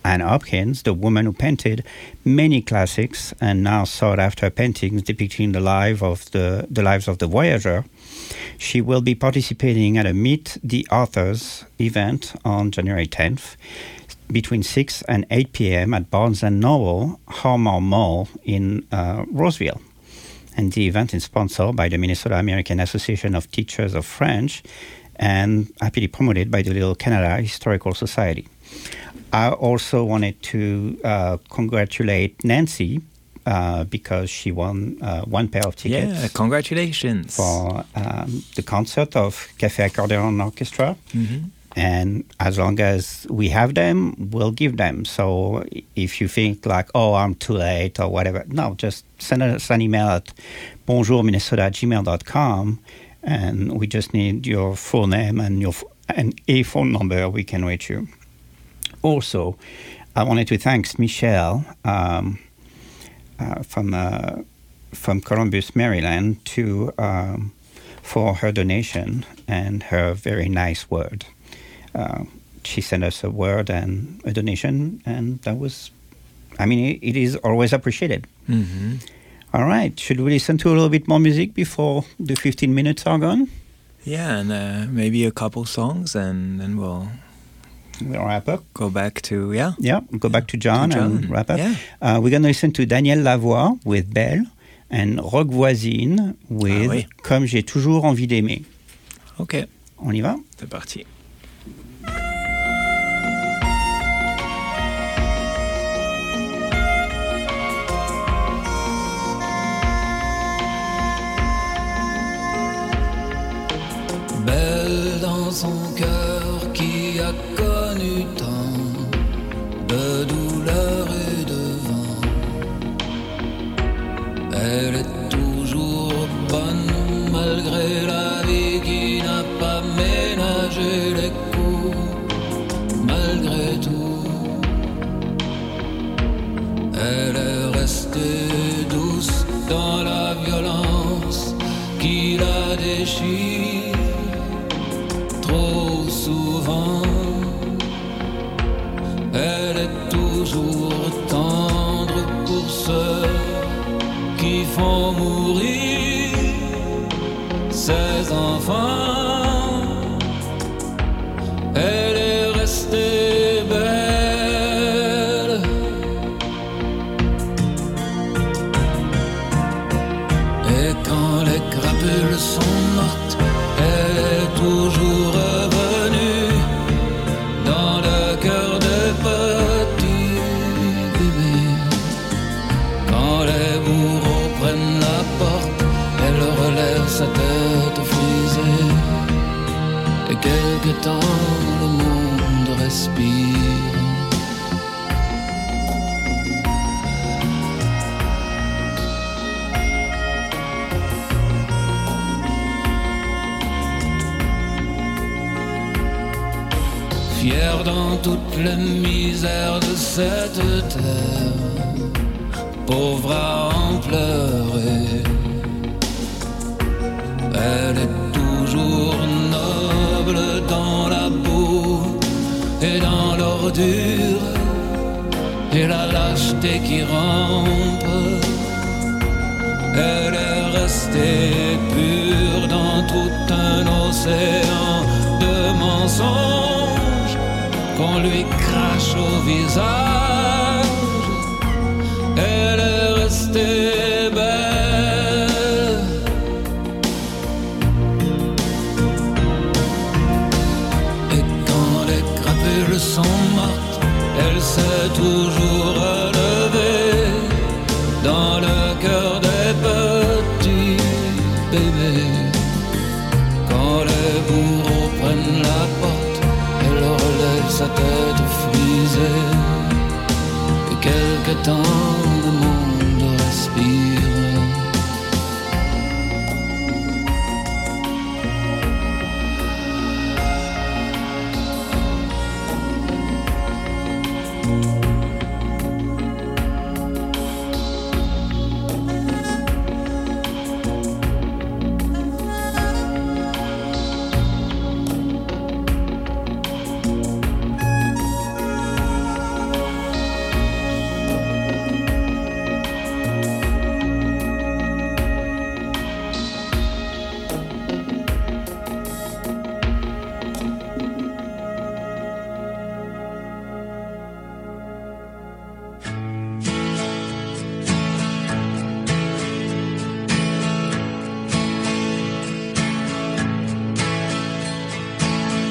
Anne Hopkins, the woman who painted many classics and now sought-after paintings depicting the life of the the lives of the Voyager. She will be participating at a Meet the Authors event on January tenth between six and eight p.m. at Barnes and Noble Harmar Mall in uh, Roseville. And the event is sponsored by the Minnesota American Association of Teachers of French and happily promoted by the Little Canada Historical Society. I also wanted to uh, congratulate Nancy uh, because she won uh, one pair of tickets. Yeah, congratulations. For um, the concert of Café Accordeon Orchestra. Mm-hmm. And as long as we have them, we'll give them. So if you think like, oh, I'm too late or whatever, no, just send us an email at bonjour minnesota at gmail dot com, and we just need your full name and your and a phone number. We can reach you. Also, I wanted to thank Michelle um, uh, from uh, from Columbus, Maryland, to um, for her donation and her very nice word. Uh, she sent us a word and a donation, and that was, I mean, it, it is always appreciated. Mm-hmm. All right. Should we listen to a little bit more music before the fifteen minutes are gone? Yeah, and uh, maybe a couple songs, and then we'll... We'll wrap up. Go back to, yeah? Yeah, go back to John, to John. and wrap up. Yeah. Uh, we're going to listen to Daniel Lavoie with Belle and Rock Voisine with ah, oui. Comme j'ai toujours envie d'aimer. Ok. On y va? C'est parti. Belle dans son cœur qui a connu tant de douleur et de vent. Elle est toujours bonne malgré la vie qui n'a pas ménagé les coups. Malgré tout, elle est restée douce dans la violence qui la déchire. Trop souvent, elle est toujours tendre pour ceux qui font mourir ses enfants. Elle est restée belle. Et quand les crapules sont mortes, elle est toujours revenue dans le cœur des petits bébés. Quand les bourreaux prennent la porte, elle relève sa tête frisée. Et quelque temps le monde respire. Fière dans toutes les misères de cette terre, pauvre à en pleurer. Elle est toujours noble dans la boue et dans l'ordure et la lâcheté qui rampe. Elle est restée pure dans tout un océan de mensonges qu'on lui crache au visage. Elle est restée belle. Et quand les crapules sont mortes, elle s'est toujours relevée dans le cœur des petits bébés. Quand les bourreaux prennent la porte, elle relève sa tête frisée. Et quelque temps le monde respire.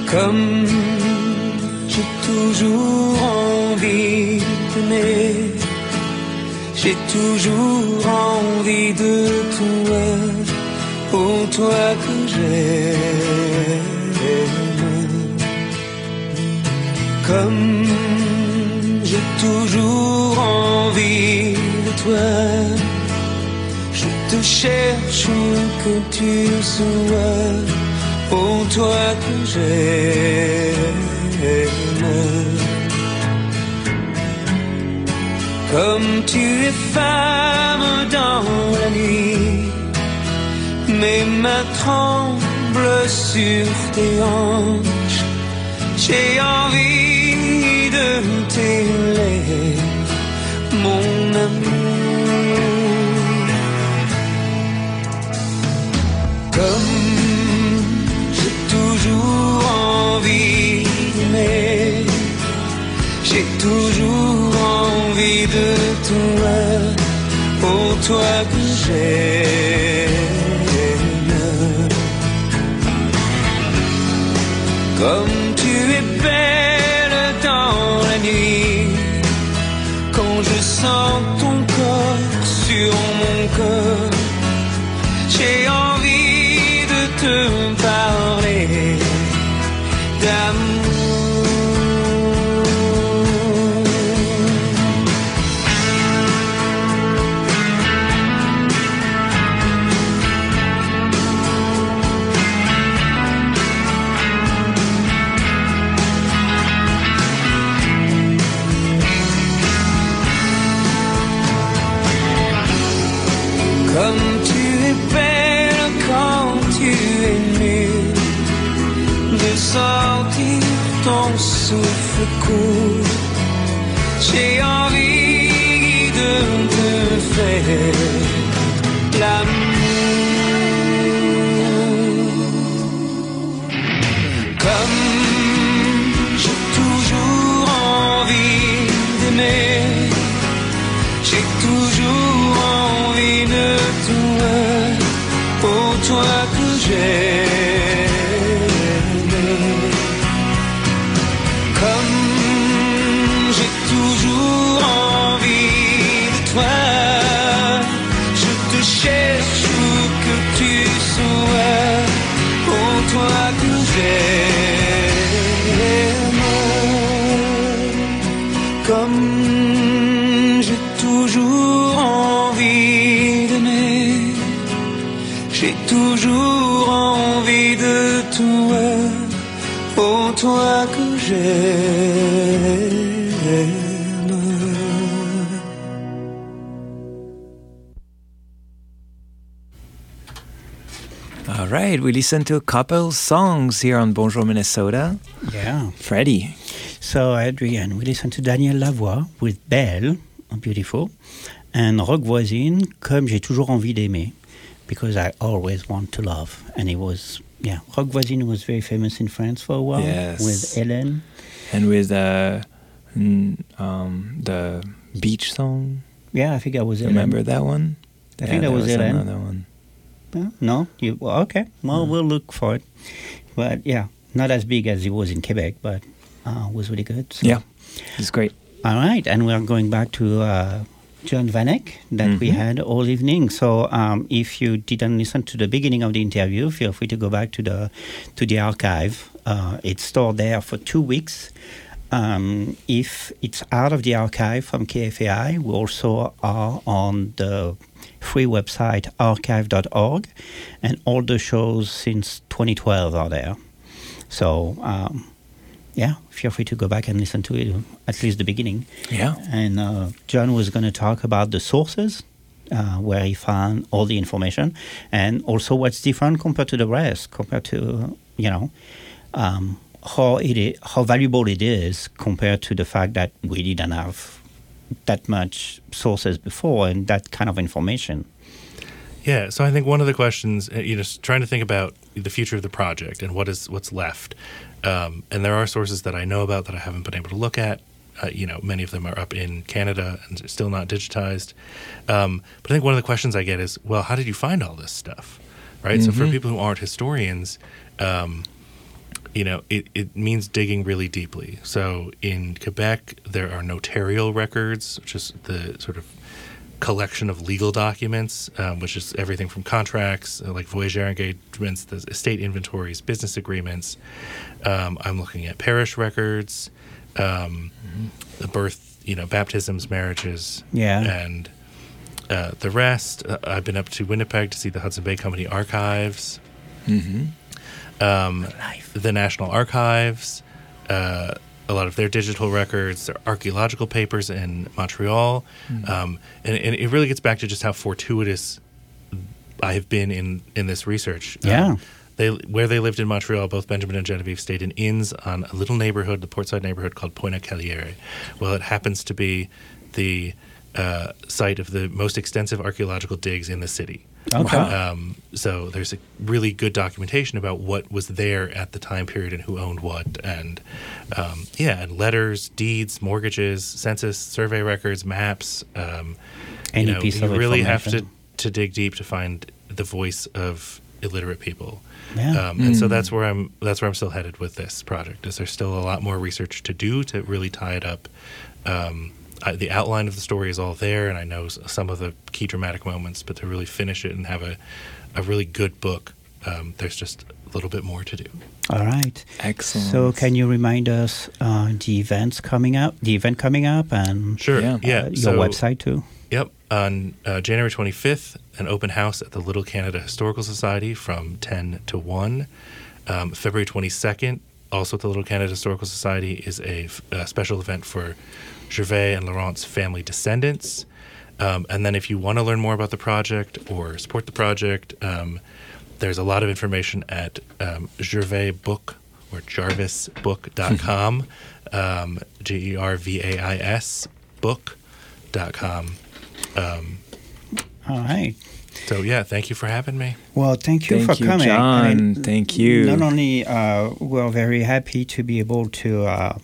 Comme j'ai toujours envie d'aimer, j'ai toujours envie de toi, pour toi que j'aime. Comme j'ai toujours envie de toi, je te cherche que tu sois, pour toi que j'aime. Comme tu es femme dans la nuit, mes mains tremblent sur tes hanches, j'ai envie de tes lèvres, mon amour. Comme j'ai toujours envie d'aimer, j'ai toujours envie de toi, pour toi que j'aime. Comme tu es belle dans la nuit, quand je sens ton corps sur mon corps, j'ai envie de te parler d'amour. Comme tu es belle quand tu es nue, de sentir ton souffle court, j'ai envie de te faire l'amour. Comme j'ai toujours envie d'aimer, j'ai toujours envie de toi, pour toi que j'aime. Comme j'ai toujours envie de toi, je te cherche où que tu sois, pour toi que j'aime. Comme j'ai toujours envie d'aimer, j'ai toujours envie de toi, pour toi que j'aime. All right, we listened to a couple songs here on Bonjour Minnesota. Yeah. Freddie. So, Adrian, we listened to Daniel Lavoie with Belle, beautiful, and Rock Voisine, Comme j'ai toujours envie d'aimer, because I always want to love. And it was, yeah, Rock Voisine was very famous in France for a while, Yes. with Hélène. And with uh, n- um, the beach song. Yeah, I think I was Hélène. Remember that one? I Yeah, think that there was Hélène. another one. No, no? You, well, okay, well, we'll look for it. But yeah, not as big as it was in Quebec, but uh, was really good. So. Yeah, it's great. All right, and we're going back to uh, John Vanek that we Mhm. had all evening. So um, if you didn't listen to the beginning of the interview, feel free to go back to the to the archive. Uh, it's stored there for two weeks. Um, if it's out of the archive from K F A I, we also are on the free website archive dot org, and all the shows since twenty twelve are there. So, um, yeah, feel free to go back and listen to it, at least the beginning. Yeah. And uh, John was going to talk about the sources, uh, where he found all the information, and also what's different compared to the rest, compared to, you know, um, how it is, how valuable it is compared to the fact that we didn't have that much sources before and that kind of information. Yeah, so I think one of the questions, uh, you know, s- trying to think about the future of the project and what is what's left, um, and there are sources that I know about that I haven't been able to look at. Uh, you know, many of them are up in Canada and still not digitized. Um, but I think one of the questions I get is, well, how did you find all this stuff, right? So for Mhm. people who aren't historians, um, you know, it, it means digging really deeply. So in Quebec, there are notarial records, which is the sort of collection of legal documents, um, which is everything from contracts, uh, like voyageur engagements, the estate inventories, business agreements. Um, I'm looking at parish records, um, mm-hmm. the birth, you know, baptisms, marriages, yeah. and uh, the rest. Uh, I've been up to Winnipeg to see the Hudson Bay Company archives, mm-hmm. um, the National Archives, uh, a lot of their digital records, their archaeological papers in Montreal. Mm. Um, and, and it really gets back to just how fortuitous I have been in, in this research. Yeah. Um, they where they lived in Montreal, both Benjamin and Genevieve stayed in inns on a little neighborhood, the portside neighborhood called Pointe-à-Calière. Well, it happens to be the uh, site of the most extensive archaeological digs in the city. Okay. Um, so there's a really good documentation about what was there at the time period and who owned what, and um, yeah, and letters, deeds, mortgages, census, survey records, maps. Um, Any you know, piece you of really have to, information. to dig deep to find the voice of illiterate people. Yeah. Um, and Mm. so that's where I'm. That's where I'm still headed with this project. Is there's still a lot more research to do to really tie it up. Um, I, the outline of the story is all there, and I know s- some of the key dramatic moments. But to really finish it and have a, a really good book, um, there's just a little bit more to do. All right. Excellent. So can you remind us uh, the events coming up, the event coming up, and Sure. Yeah. Yeah. uh, your so, website too? Yep. On uh, January twenty-fifth, an open house at the Little Canada Historical Society from ten to one. Um, February twenty-second, also at the Little Canada Historical Society, is a, f- a special event for Gervais and Laurent's family descendants. Um, and then if you want to learn more about the project or support the project, um, there's a lot of information at um, Gervais Book or jarvis book dot com, um, G E R V A I S book dot com. Um, All right. so, yeah, thank you for having me. Well, thank you Thank for you, coming. John. I mean, Thank you. Not only uh, we're very happy to be able to uh,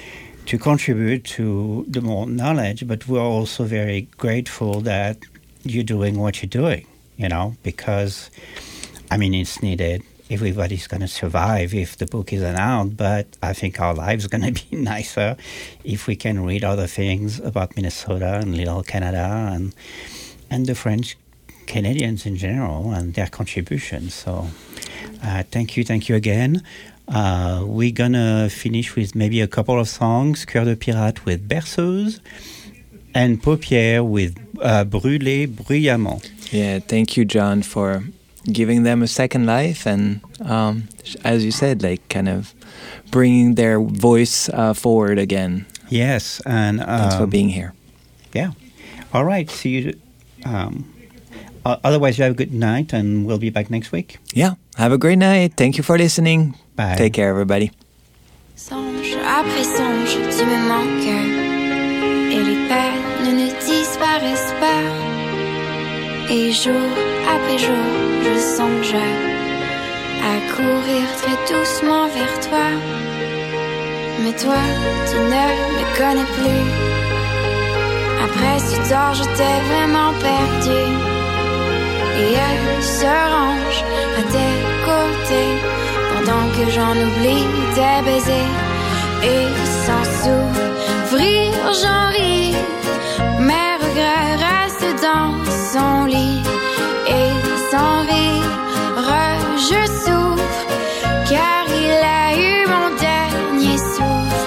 to contribute to the more knowledge, but we're also very grateful that you're doing what you're doing. You know, because I mean, it's needed. Everybody's going to survive if the book isn't out, but I think our lives are going to be nicer if we can read other things about Minnesota and Little Canada and and the French Canadians in general and their contributions. So uh, thank you, thank you again. Uh, we're going to finish with maybe a couple of songs, Cœur de Pirate with Berceuse and Paupières with uh, Brûler bruyamment. Yeah, thank you, John, for giving them a second life and, um, as you said, like kind of bringing their voice uh, forward again. Yes, and um, Thanks for being here. Yeah. All right. See you. Um, o- otherwise, you have a good night, and we'll be back next week. Yeah, have a great night. Thank you for listening. Bye. Take care, everybody. Songe après songe, tu me manques. Et les peines ne disparaissent pas. Et jour après jour, je songe à courir très doucement vers toi. Mais toi, tu ne me connais plus. Après ce temps, je t'ai vraiment perdu. Et elle se range à tes côtés pendant que j'en oublie tes baisers. Et sans s'ouvrir, j'en ris. Mes regrets restent dans son lit. Et sans rire, je souffre, car il a eu mon dernier souffle.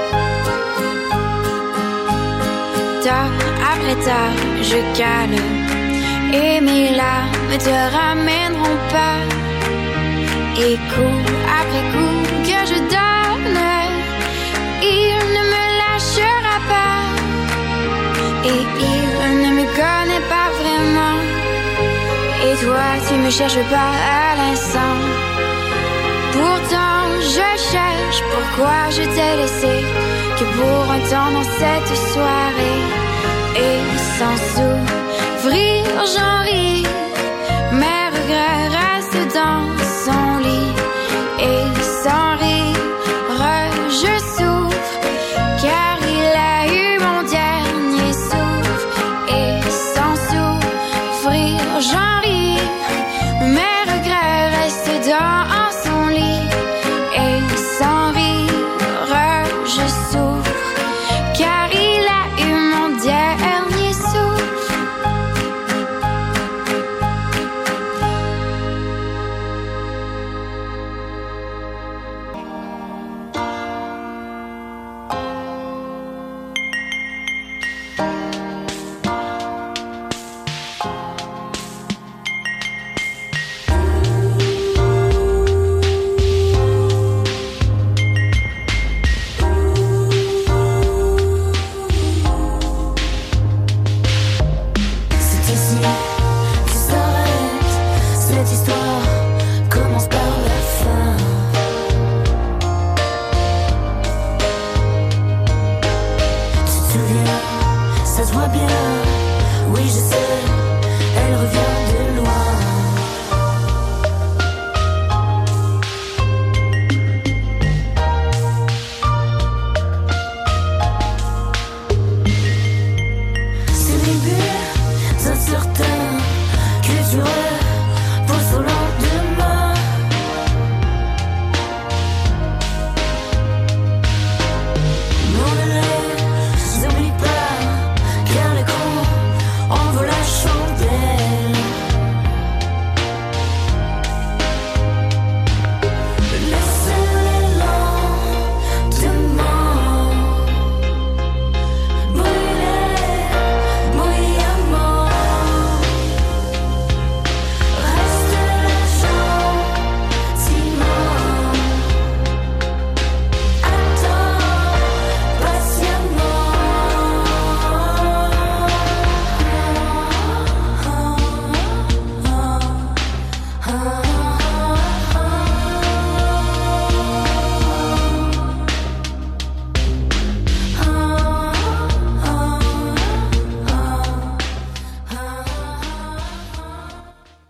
Tard après tard, je cale, et mes larmes te ramèneront pas. Et coup après coup que je donne, il ne me lâchera pas. Et il ne me connaît pas vraiment. Et toi, tu me cherches pas à l'instant. Pourtant, je cherche pourquoi je t'ai laissé que pour un temps dans cette soirée. Et sans s'ouvrir, j'en ris. Mes regrets restent dans son lit. Et sans rire, je souffre, car il a eu mon dernier souffle. Et sans s'ouvrir, j'en ris. Mes regrets restent dans son lit. Et sur un